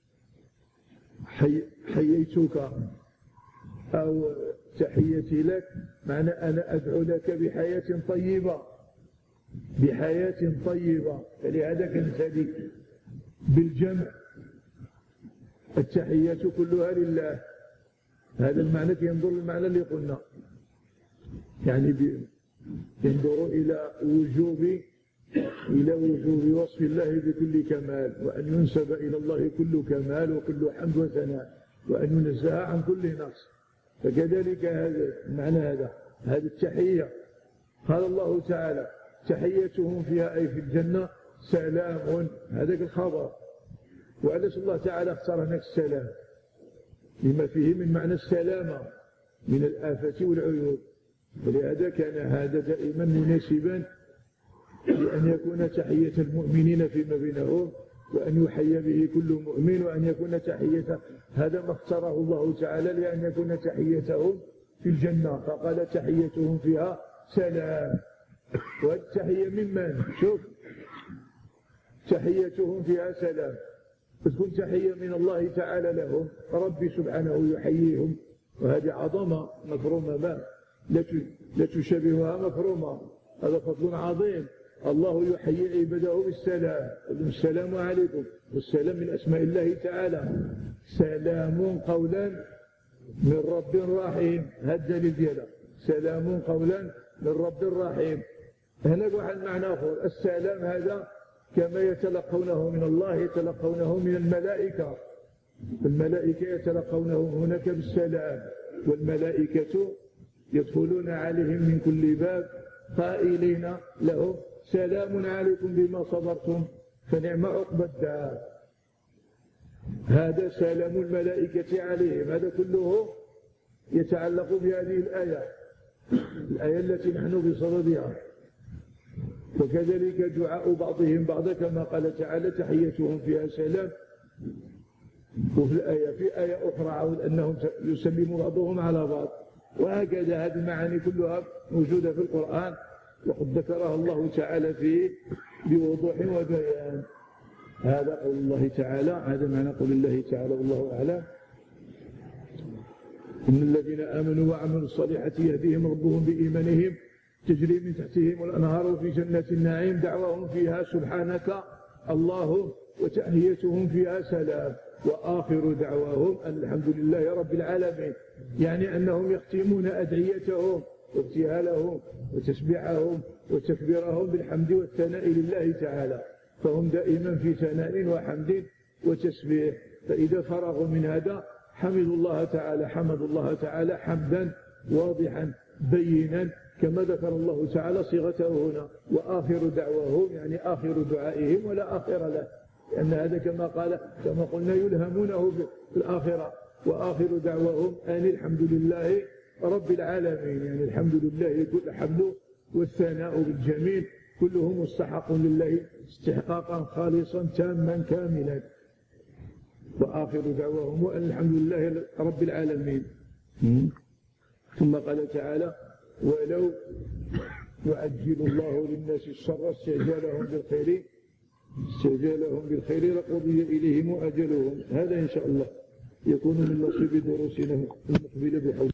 حي حييتك أو تحيتي لك، معنى أنا أدعو لك بحياة طيبة، بحياة طيبة. فلهذا كانت هذه بالجمع، التحيات كلها لله. هذا المعنى ينظر للمعنى اللي قلنا، يعني ينظر إلى وجوب إلى وجوب وصف الله بكل كمال، وأن ينسب إلى الله كل كمال وكل حمد وثناء، وأن ينزه عن كل نقص. فكذلك هذا المعنى، هذا هذه التحية. قال الله تعالى تحيتهم فيها أي في الجنة سلام، هذا الخبر. وعلى الله تعالى اختار هناك السلام لما فيه من معنى السلامة من الآفات والعيوب، ولهذا كان هذا دائما مناسبا لأن يكون تحية المؤمنين فيما بينهم، وأن يحيى به كل مؤمن، وأن يكون تحيته، هذا ما اختاره الله تعالى لأن يكون تحيتهم في الجنة، فقال تحيتهم فيها سلام. والتحية ممن؟ شوف، تحيتهم فيها سلام، تكون تحية من الله تعالى لهم، ربي سبحانه يحييهم، وهذه عظمة مكرومة ما لا تشبهها مكرومة، هذا فضل عظيم. الله يحيي عباده بالسلام، السلام عليكم، والسلام من أسماء الله تعالى، سلام قولا من رب رحيم، هذا الدليل ديالها، سلام قولا من رب رحيم. هناك واحد معنى آخر، السلام هذا كما يتلقونه من الله يتلقونه من الملائكة، الملائكة يتلقونه هناك بالسلام، والملائكة يدخلون عليهم من كل باب قائلين لهم سلام عليكم بما صبرتم فنعم عقبى الدار. هذا سلام الملائكة عليهم، هذا كله يتعلق بهذه الآية، الآية التي نحن بصددها. وكذلك دعاء بعضهم بعضا كما قال تعالى تحيتهم فيها سلام. وفي الآية في آية أخرى أنهم يسلم بعضهم على بعض. وهكذا هذه المعاني كلها موجودة في القرآن، وقد ذكرها الله تعالى فيه بوضوح وبيان. هذا قول الله تعالى، هذا معنى قول الله تعالى والله أعلم. إن الذين آمنوا وعملوا الصالحات يهديهم ربهم بإيمانهم تجري من تحتهم الأنهار في جنات النعيم دعواهم فيها سبحانك اللهم وتحيتهم فيها سلام وآخر دعواهم أن الحمد لله رب العالمين. يعني أنهم يختمون أدعيتهم وابتهالهم وتسبيحهم وتكبيرهم بالحمد والثناء لله تعالى، فهم دائما في ثناء وحمد وتسبيح. فإذا فرغوا من هذا حمدوا الله تعالى حمد الله تعالى حمدا واضحا بينا كما ذكر الله تعالى صيغته هنا. وآخر دعواهم يعني آخر دعائهم ولا آخر له، لأن هذا كما قال كما قلنا يلهمونه في الآخرة. وآخر دعواهم أن الحمد لله رب العالمين، يعني الحمد لله كل الحمد والثناء بالجميل كله مستحق لله استحقاقا خالصا تاما كاملا. وآخر دعواهم أن الحمد لله رب العالمين. ثم قال تعالى ولو يعجل الله للناس الشر استعجالهم بالخير استعجالهم بالخير لقضي إليهم أجلهم. هذا إن شاء الله يكون من نصيب دروسنا المقبلة بحول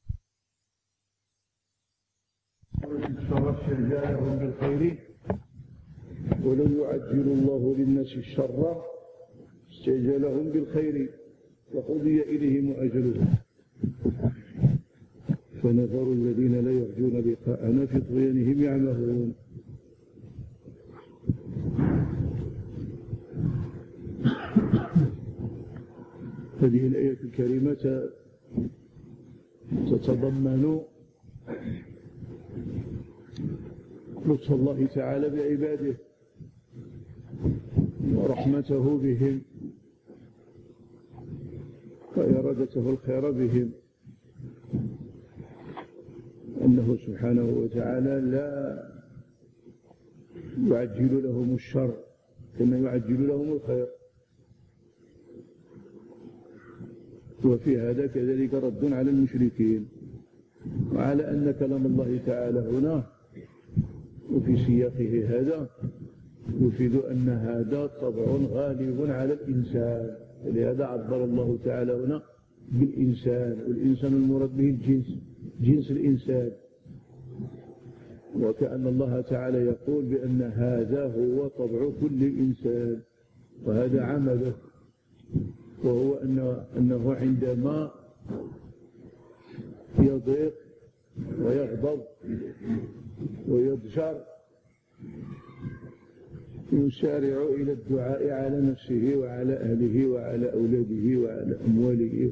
الشر استعجالهم بالخير. ولو يعجل الله للناس الشر استعجالهم بالخير لقضي إليهم أجلهم فنذر الذين لا يرجون لقاءنا في طغيانهم يعمهون. هذه الآية الكريمة تتضمن لطف الله تعالى بعباده ورحمته بهم، إرادته الخير بهم، أنه سبحانه وتعالى لا يعجل لهم الشر كما يعجل لهم الخير. وفي هذا كذلك رد على المشركين، وعلى أن كلام الله تعالى هنا وفي سياقه هذا يفيد أن هذا طبع غالب على الإنسان، لهذا عبر الله تعالى هنا بالإنسان، والإنسان المراد به الجنس، جنس الإنسان، وكأن الله تعالى يقول بأن هذا هو طبع كل إنسان وهذا عمله، وهو أنه عندما يضيق ويغضب ويضجر يسارع إلى الدعاء على نفسه وعلى أهله وعلى أولاده وعلى أمواله،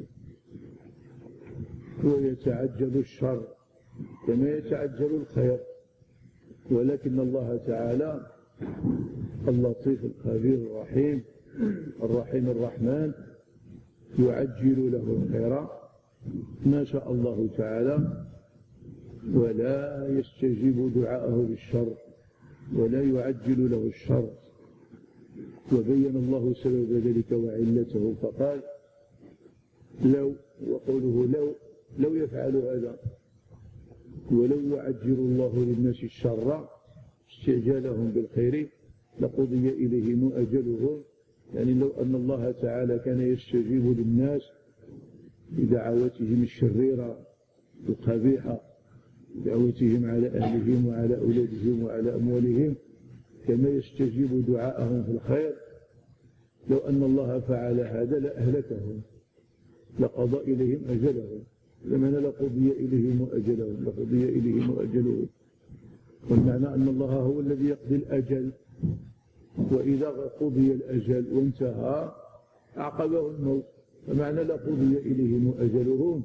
ويتعجل الشر كما يتعجل الخير. ولكن الله تعالى اللطيف الخبير الرحيم الرحيم الرحمن يعجل له الخير ما شاء الله تعالى، ولا يستجيب دعاءه بالشر ولا يعجل له الشر. وبين الله سبب ذلك وعلته فقال لو، وقوله لو لو يفعل هذا ولو يعجل الله للناس الشر استعجالهم بالخير لقضي إليهم أجلهم، يعني لو أن الله تعالى كان يستجيب للناس بدعواتهم الشريرة القبيحة، دعوتهم على أهلهم وعلى أولادهم وعلى أموالهم، كما يستجيب دعاءهم في الخير، لو أن الله فعل هذا لأهلكهم لقضى إليهم أجلهم، لمن لقضي إليهم أجلهم لقضي إليهم أجلهم. والمعنى أن الله هو الذي يقضي الأجل، وإذا قضي الأجل وانتهى أعقبه الموت، فمعنى لقضي إليهم أجلهم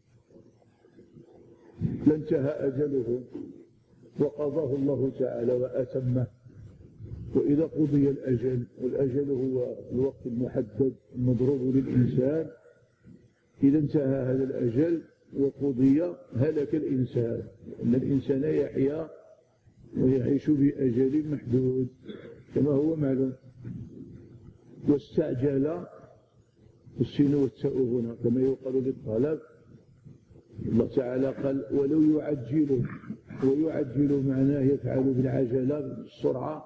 لانتهى أجلهم وقضاه الله تعالى وأتمه. وإذا قضي الأجل، والأجل هو الوقت المحدد المضروب للإنسان، إذا انتهى هذا الأجل وقضي هلك الإنسان، لأن الإنسان يحيا ويعيش بأجل محدود كما هو معلوم. واستعجل السين والتاء هنا كما يقال للطلب، الله تعالى قال ولو يعجل، ويعجل معناه يفعل بالعجلة بالسرعة،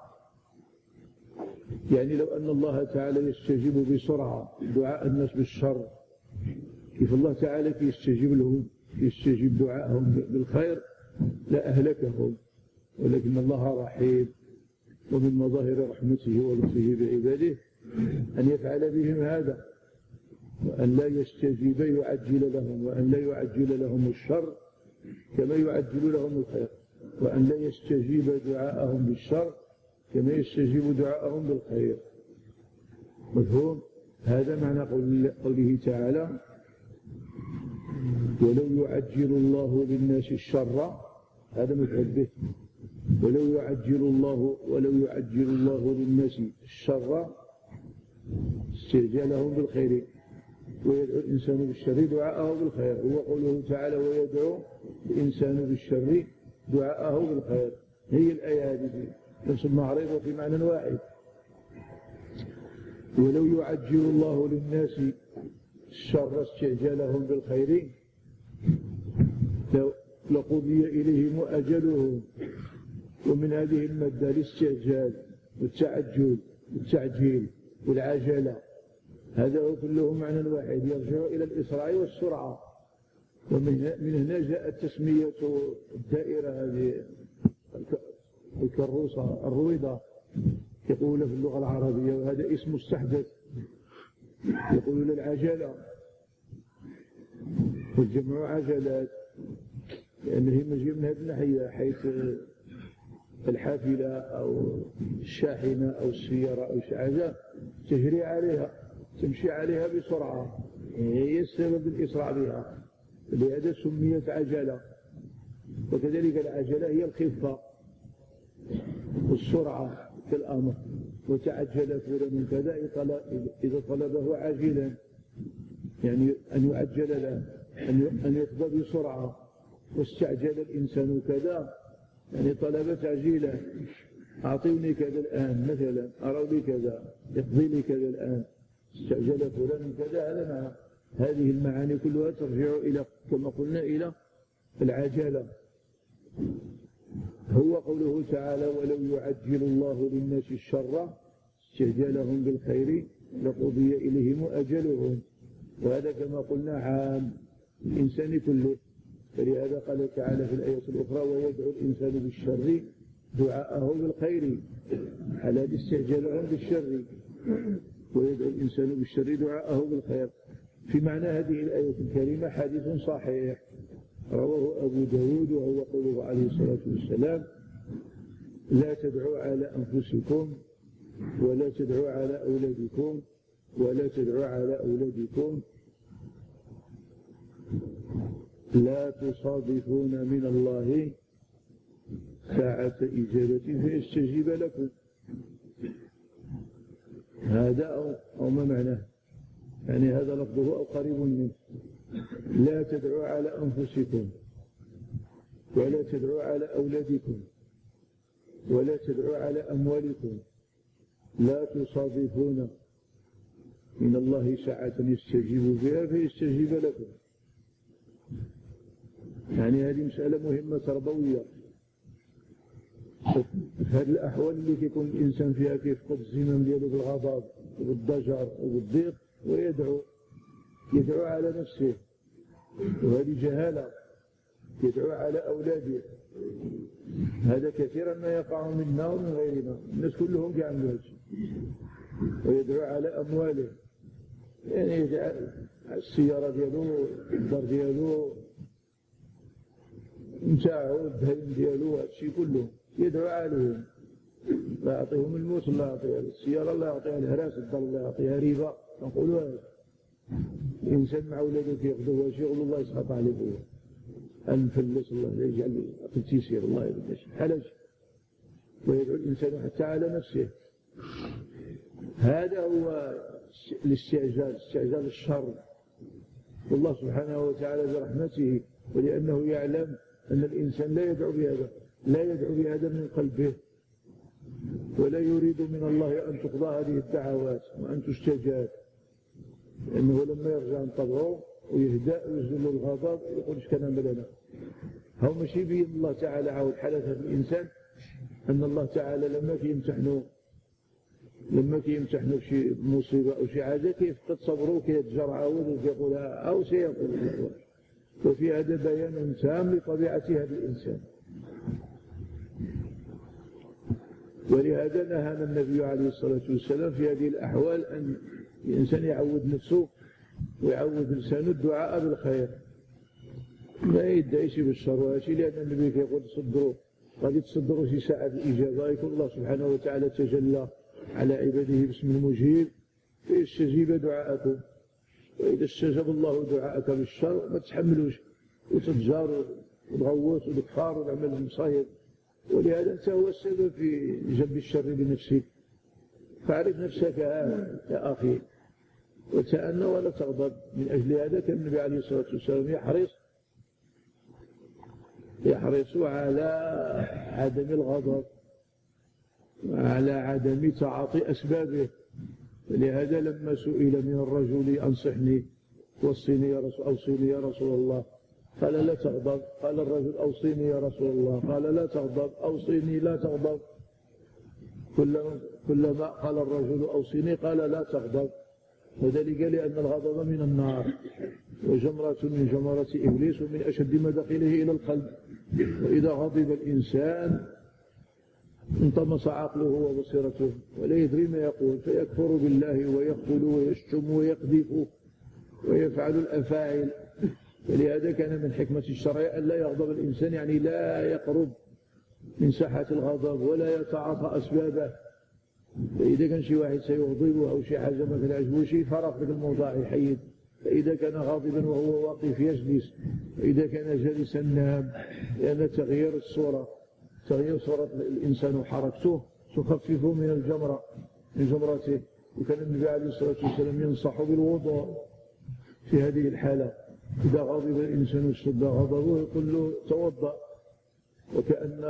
يعني لو أن الله تعالى يستجيب بسرعة دعاء الناس بالشر، كيف الله تعالى يستجيب لهم يستجيب دعاءهم بالخير لا أهلكهم. ولكن الله رحيم، ومن مظاهر رحمته ولطفه بعباده أن يفعل بهم هذا، وأن لا يستجيب يعجل لهم، وأن لا يعجل لهم الشر كما يعجل لهم الخير، وأن لا يستجيب دعاءهم بالشر كما يستجيب دعاءهم بالخير. مفهوم؟ هذا معنى قوله تعالى ولو يعجل الله للناس الشر، هذا مفعول به، ولو يعجل الله ولو يعجل الله للناس الشر استعجالهم بالخير ويدعو الإنسان بالشر دعاءه بالخير. هو قوله تعالى ويدعو الإنسان بالشر دعاءه بالخير، هي الآية هذه نفس المعرض وفي معنى واحد. ولو يعجل الله للناس الشر استعجالهم بالخير لقضي إليهم أجلهم. ومن هذه المادة الاستعجال والتعجل والتعجيل والعجلة، هذا هو كله معنى واحد يرجع إلى الإسراع والسرعة. ومن هنا جاءت تسمية الدائرة هذه الكروسة الرويضة، يقول في اللغة العربية، وهذا اسم مستحدث، يقولون العجلة والجمع عجلات، لأنه مجيء من هذه الناحية، حيث الحافلة أو الشاحنة أو السيارة أو حاجة تجري عليها تمشي عليها بسرعة، هي السبب الإسراع بها، لهذا سميت عجلة. وكذلك العجلة هي الخفة والسرعة في الأمر. وتعجل فلان كذا إذا طلبه عاجلا، يعني أن يعجل له، أن يقضى بسرعة. واستعجل الإنسان كذا يعني طلب تعجيله، أعطوني كذا الآن مثلا، أروا لي كذا، يقضي لي كذا الآن، استعجل فلان كذا. هذا معنى هذه المعاني كلها ترجع إلى كما قلنا إلى العجلة. هو قوله تعالى ولو يعجل الله للناس الشر استعجالهم بالخير لقضي إليهم أجلهم. وهذا كما قلنا عام الإنسان كله، فلهذا قال تعالى في الآية الأخرى ويدعو الإنسان بالشر دعاءه بالخير، على استعجالهم بالشر، ويدعو الإنسان بالشر دعاءه بالخير. في معنى هذه الآية الكريمة حديث صحيح رواه أبو داود، وهو قوله عليه الصلاة والسلام لا تدعوا على أنفسكم ولا تدعوا على أولادكم ولا تدعوا على أولادكم لا تصادفون من الله ساعة إجابة فيستجيب لكم. هذا أو, أو ما معناه؟ يعني هذا لفظه أو قريب منه. لا تدعوا على أنفسكم ولا تدعوا على أولادكم ولا تدعوا على أموالكم لا تصادفون من الله ساعة يستجيب فيها فيستجيب لكم. يعني هذه مسألة مهمة تربوية. في هذه الأحوال اللي كيكون الإنسان فيها كيفقد الزمام ديالو بالغضب وبالضجر وبالضيق ويدعو يدعو على نفسه، وهذه جهالة. يدعو على أولاده، هذا كثيرا ما يقع منا ومن غيرنا، الناس كلهم يعملوا هذا الشيء. ويدعو على أمواله، يعني السيارة ديالو، الدار ديالو، متاعه، الدهين ديالو، هذا الشيء كله يدعو عليهم. لا يعطيهم الموت، الله يعطيها السيارة، الله يعطيها الهراس، الدار الله يعطيها ريبة. نقولوا هذا الإنسان مع أولاده كياخذوا شيء يقول الله يسخط عليه هو أنفلس، الله يجعل التيسير، الله يبدا شي حلج. ويدعو الإنسان حتى على نفسه. هذا هو الاستعجال، استعجال الشر. والله سبحانه وتعالى برحمته ولأنه يعلم أن الإنسان لا يدعو بهذا، لا يدعو بهذا من قلبه، ولا يريد من الله أن تقضى هذه الدعوات وأن تستجاب، لأنه لما يرجع طبعه ويهدأ ويزول الغضب يقول ايش كان عملنا. هو ماشي بين الله تعالى عاود حدث في الإنسان أن الله تعالى لما كيمتحنوا لما كيمتحنوا شي مصيبة أو شي حاجة كيفقد صبره وكيتجرع عاود ويقول أو سيقول. وفي هذا بيان تام لطبيعة هذا الإنسان. ولهذا نهانا النبي عليه الصلاة والسلام في هذه الأحوال أن الإنسان يعود نفسه ويعود لسانه الدعاء بالخير، ما يدعيش بالشر وهاشي، لأن النبي يقول تصدروا غادي تصدروا في ساعة الإجابة يكون الله سبحانه وتعالى تجلى على عباده باسم المجيب فيستجيب دعاءكم. وإذا استجاب الله دعاءك بالشر ما تحملوش وتتجار وتغوص وتكفار وتعمل المصايب. ولهذا أنت هو السبب في جلب الشر لنفسك. فاعرف نفسك يا أخي وتأنى ولا تغضب. من أجل هذا كان النبي عليه الصلاة والسلام يحرص يحرص على عدم الغضب وعلى عدم تعاطي أسبابه. لهذا لما سئل من الرجل أنصحني وصيني يا رسول أوصيني يا رسول الله قال لا تغضب. قال الرجل أوصيني يا رسول الله قال لا تغضب. أوصيني لا تغضب. كلما كلما قال الرجل أوصيني قال لا تغضب. وذلك لأن الغضب من النار وجمرة من جمرات إبليس ومن أشد مداخله إلى القلب. وإذا غضب الإنسان انطمس عقله وبصيرته ولا يدري ما يقول فيكفر بالله ويقتل ويشتم ويقذف ويفعل الأفاعل. فلهذا كان من حكمة الشرع أن لا يغضب الإنسان، يعني لا يقرب من ساحة الغضب ولا يتعاطى أسبابه. فإذا كان شي واحد سيغضبه أو شي حاجة ما تعجبوش فرق في الموضوع يحيد. فإذا كان غاضبا وهو واقف يجلس، وإذا كان جالسا نام، لأن تغيير الصورة تغيير صورة الإنسان وحركته تخففه من الجمرة من جمرته. وكان النبي عليه الصلاة والسلام ينصح بالوضوء في هذه الحالة إذا غضب الإنسان واشتد غضبه يقول له توضأ، وكأن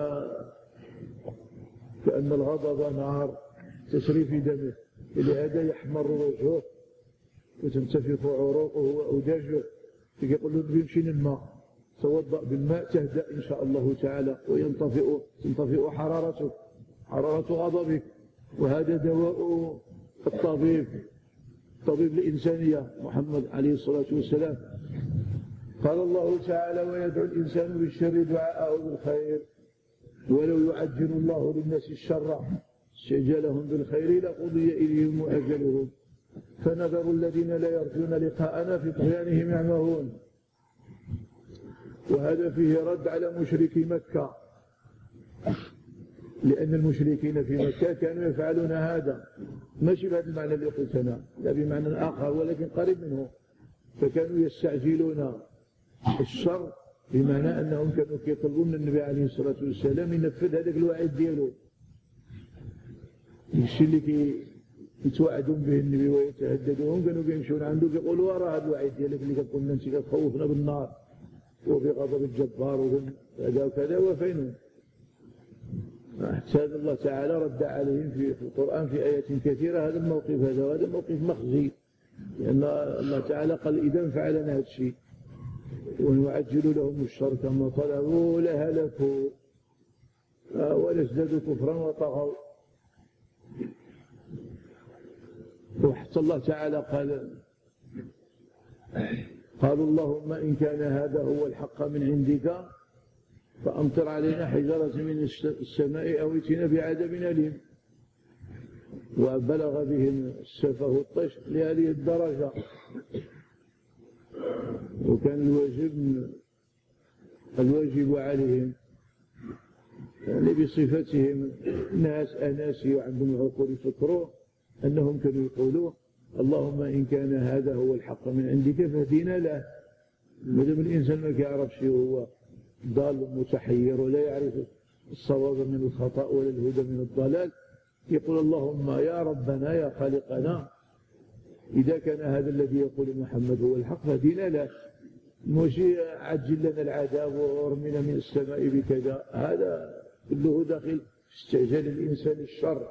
كأن الغضب نار تسري في دمه، لهذا يحمر وجهه وتنتفخ عروقه وأوداجه، يقول له بيمشي الماء، توضأ بالماء تهدأ إن شاء الله تعالى وينطفئ تنطفئ حرارته حرارة غضبك. وهذا دواء الطبيب طبيب الإنسانية محمد عليه الصلاة والسلام. قال الله تعالى: ويدعو الإنسان بالشر دعاءه بالخير ولو يعجل الله للناس الشر استعجالهم بالخير لقضي إليهم أجلهم فنذر الذين لا يرجون لقاءنا في طغيانهم يعمهون. وهذا فيه رد على مشركي مكة، لأن المشركين في مكة كانوا يفعلون هذا، ماشي بهذا المعنى اللي قلت أنا، لا بمعنى آخر ولكن قريب منه، فكانوا يستعجلون الشر بمعنى أنهم كانوا يطلبون من النبي عليه الصلاة والسلام ينفذ هذاك الوعيد دياله، الشيء اللي يتوعدون به النبي ويتهددون كانوا يمشون عنده يقولوا ورا هذا الوعيد ديالك اللي كنا انت كتخوفنا بالنار وبغضب الجبار وكذا وكذا، وفينهم؟ حتى الله تعالى رد عليهم في القرآن في آيات كثيرة هذا الموقف هذا، وهذا موقف مخزي، لأن الله تعالى قال إذا فعلنا هذا الشيء ونعجل لهم الشر كما طلبوا لهلكوا ولازدادوا كفرا وطغوا. وحتى الله تعالى قال قالوا اللهم إن كان هذا هو الحق من عندك فأمطر علينا حجارة من السماء أو ائتنا بعذاب أليم. وبلغ بهم السفه والطش لهذه الدرجة، وكان الواجب الواجب عليهم يعني بصفتهم ناس أناسي وعندهم عقول يفكروا أنهم كانوا يقولوا اللهم إن كان هذا هو الحق من عندك فاهدنا له. مادام الإنسان ما كيعرفش هو ضال متحير ولا يعرف الصواب من الخطأ ولا الهدى من الضلال، يقول اللهم يا ربنا يا خالقنا إذا كان هذا الذي يقول محمد هو الحق فاهدنا له، ماشي عجل لنا العذاب ورمنا من السماء بكذا، هذا كله داخل في استعجال الإنسان الشر.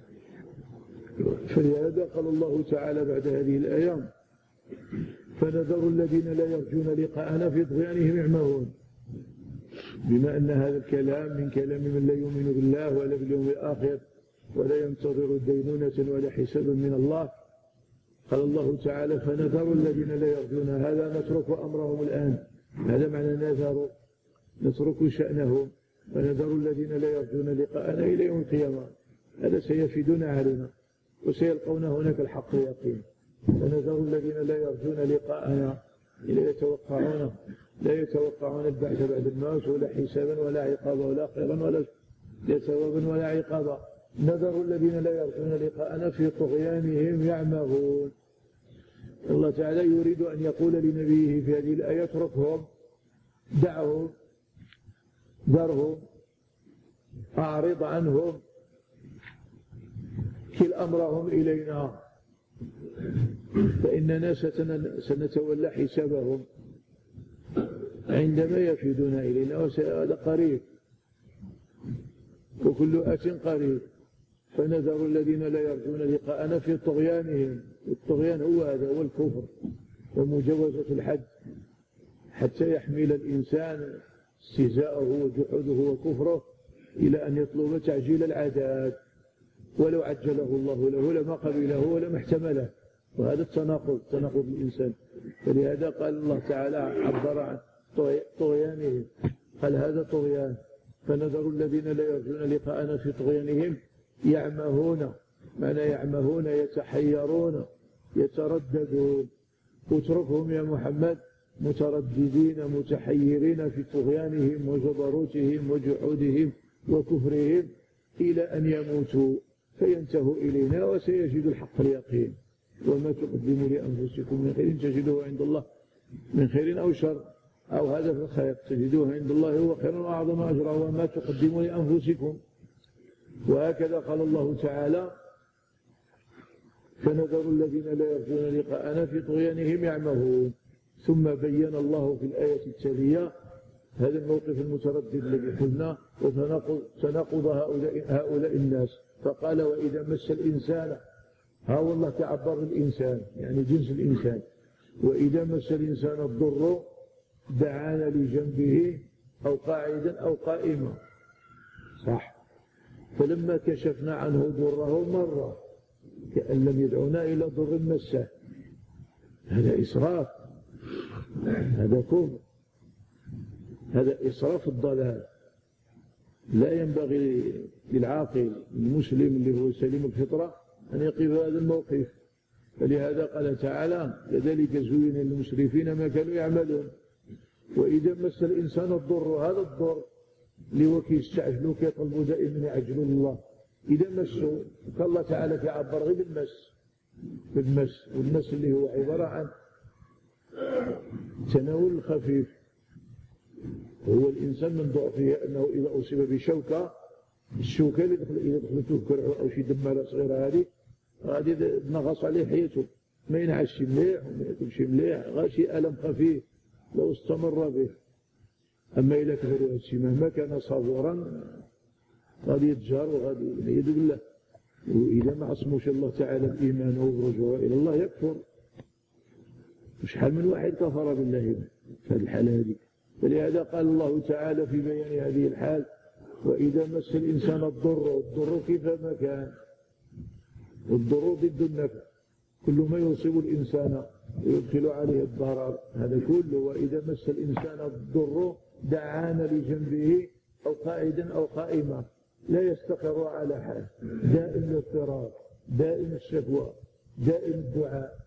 فلهذا قال الله تعالى بعد هذه الآية فنذر الذين لا يرجون لقاءنا في طغيانهم يعمهون، بما أن هذا الكلام من كلام من لا يؤمن بالله ولا باليوم الآخر ولا ينتظر دينونة ولا حساب من الله. قال الله تعالى فنذر الذين لا يرجون، هذا نترك أمرهم الآن، هذا معنى نذر نترك شأنهم، فنذر الذين لا يرجون لقاءنا إلى يوم القيامة، هذا سيفيدون علينا وسيلقون هناك الحق اليقين. فنذر الذين لا يرجون لقاءنا إلى يتوقعون لا يتوقعون البعث بعد الموت ولا حسابا ولا عقابا ولا خيرا ولا ثوابا ولا عقابا. نذر الذين لا يرجون لقاءنا في طغيانهم يعمهون. الله تعالى يريد أن يقول لنبيه في هذه الآية اتركهم، دعهم، ذرهم، أعرض عنهم، كل أمرهم إلينا فإننا سنتولى حسابهم عندما يفيدون إلينا، وهذا قريب وكل آت قريب. فنذر الذين لا يرجون لقاءنا في طغيانهم، الطغيان هو هذا هو الكفر ومجاوزة الحد حتى يحمل الإنسان استهزاءه وجحوده وكفره إلى أن يطلب تعجيل العذاب، ولو عجله الله له لما قبله ولما احتمله، وهذا التناقض تناقض الإنسان. فلهذا قال الله تعالى عبر عن طغيانهم، قال هذا طغيان. فنذر الذين لا يرجون لقاءنا في طغيانهم يعمهون، معنى يعمهون يتحيرون يترددون. اتركهم يا محمد مترددين متحيرين في طغيانهم وجبروتهم وجحودهم وكفرهم إلى أن يموتوا فينتهوا إلينا وسيجد الحق اليقين. وما تقدموا لأنفسكم من خير تجدوه عند الله من خير أو شر أو هذا في الخير تجدوه عند الله هو خير وأعظم أجرا وما تقدموا لأنفسكم. وهكذا قال الله تعالى فنذر الذين لا يرجون لقاءنا في طغيانهم يعمهون. ثم بين الله في الآية التالية هذا الموقف المتردد الذي قلنا وتناقض هؤلاء, هؤلاء الناس، فقال وإذا مس الإنسان، ها والله تعبر بالإنسان يعني جنس الإنسان، وإذا مس الإنسان الضر دعانا لجنبه أو قاعدا أو قائما، صح. فلما كشفنا عنه ضره مرة كأن لم يدعونا إلى ضر مسه، هذا إسراف، هذا كفر، هذا إسراف الضلال. لا ينبغي للعاقل المسلم اللي هو سليم الفطرة أن يقف هذا الموقف. فلهذا قال تعالى كذلك زين للمسرفين ما كانوا يعملون. وإذا مس الإنسان الضر، هذا الضر اللي هو كيستعجلوا كيطلبوا دائما يعجلوا الله، إذا مسوا فالله تعالى كيعبر غير بالمس، بالمس، والمس اللي هو عبارة عن تناول الخفيف. هو الإنسان من ضعفه أنه إذا أصيب بشوكة، الشوكة اللي دخل إذا دخلته كرعه أو شي دمارة صغيرة هذه غادي تنغص عليه حياته، ما ينعش مليح وما ياكلش مليح، غير شي ألم خفيف لو استمر به. أما إذا كثر هذا الشيء مهما كان صبورا غادي يتجار وغادي والعياذ بالله، وإذا ما عصموش الله تعالى الإيمان والرجوع إلى الله يكفر. وشحال من واحد كفر بالله في هذه الحالة هذه. فلهذا قال الله تعالى في بيان هذه الحال وإذا مس الإنسان الضر، الضر كيفما كان، والضر ضد النفع، كل ما يصيب الإنسان ويدخل عليه الضرر هذا كله. وإذا مس الإنسان الضر دعانا لجنبه أو قاعدا أو قائما، لا يستقر على حال، دائم الاضطرار، دائم الشكوى، دائم الدعاء،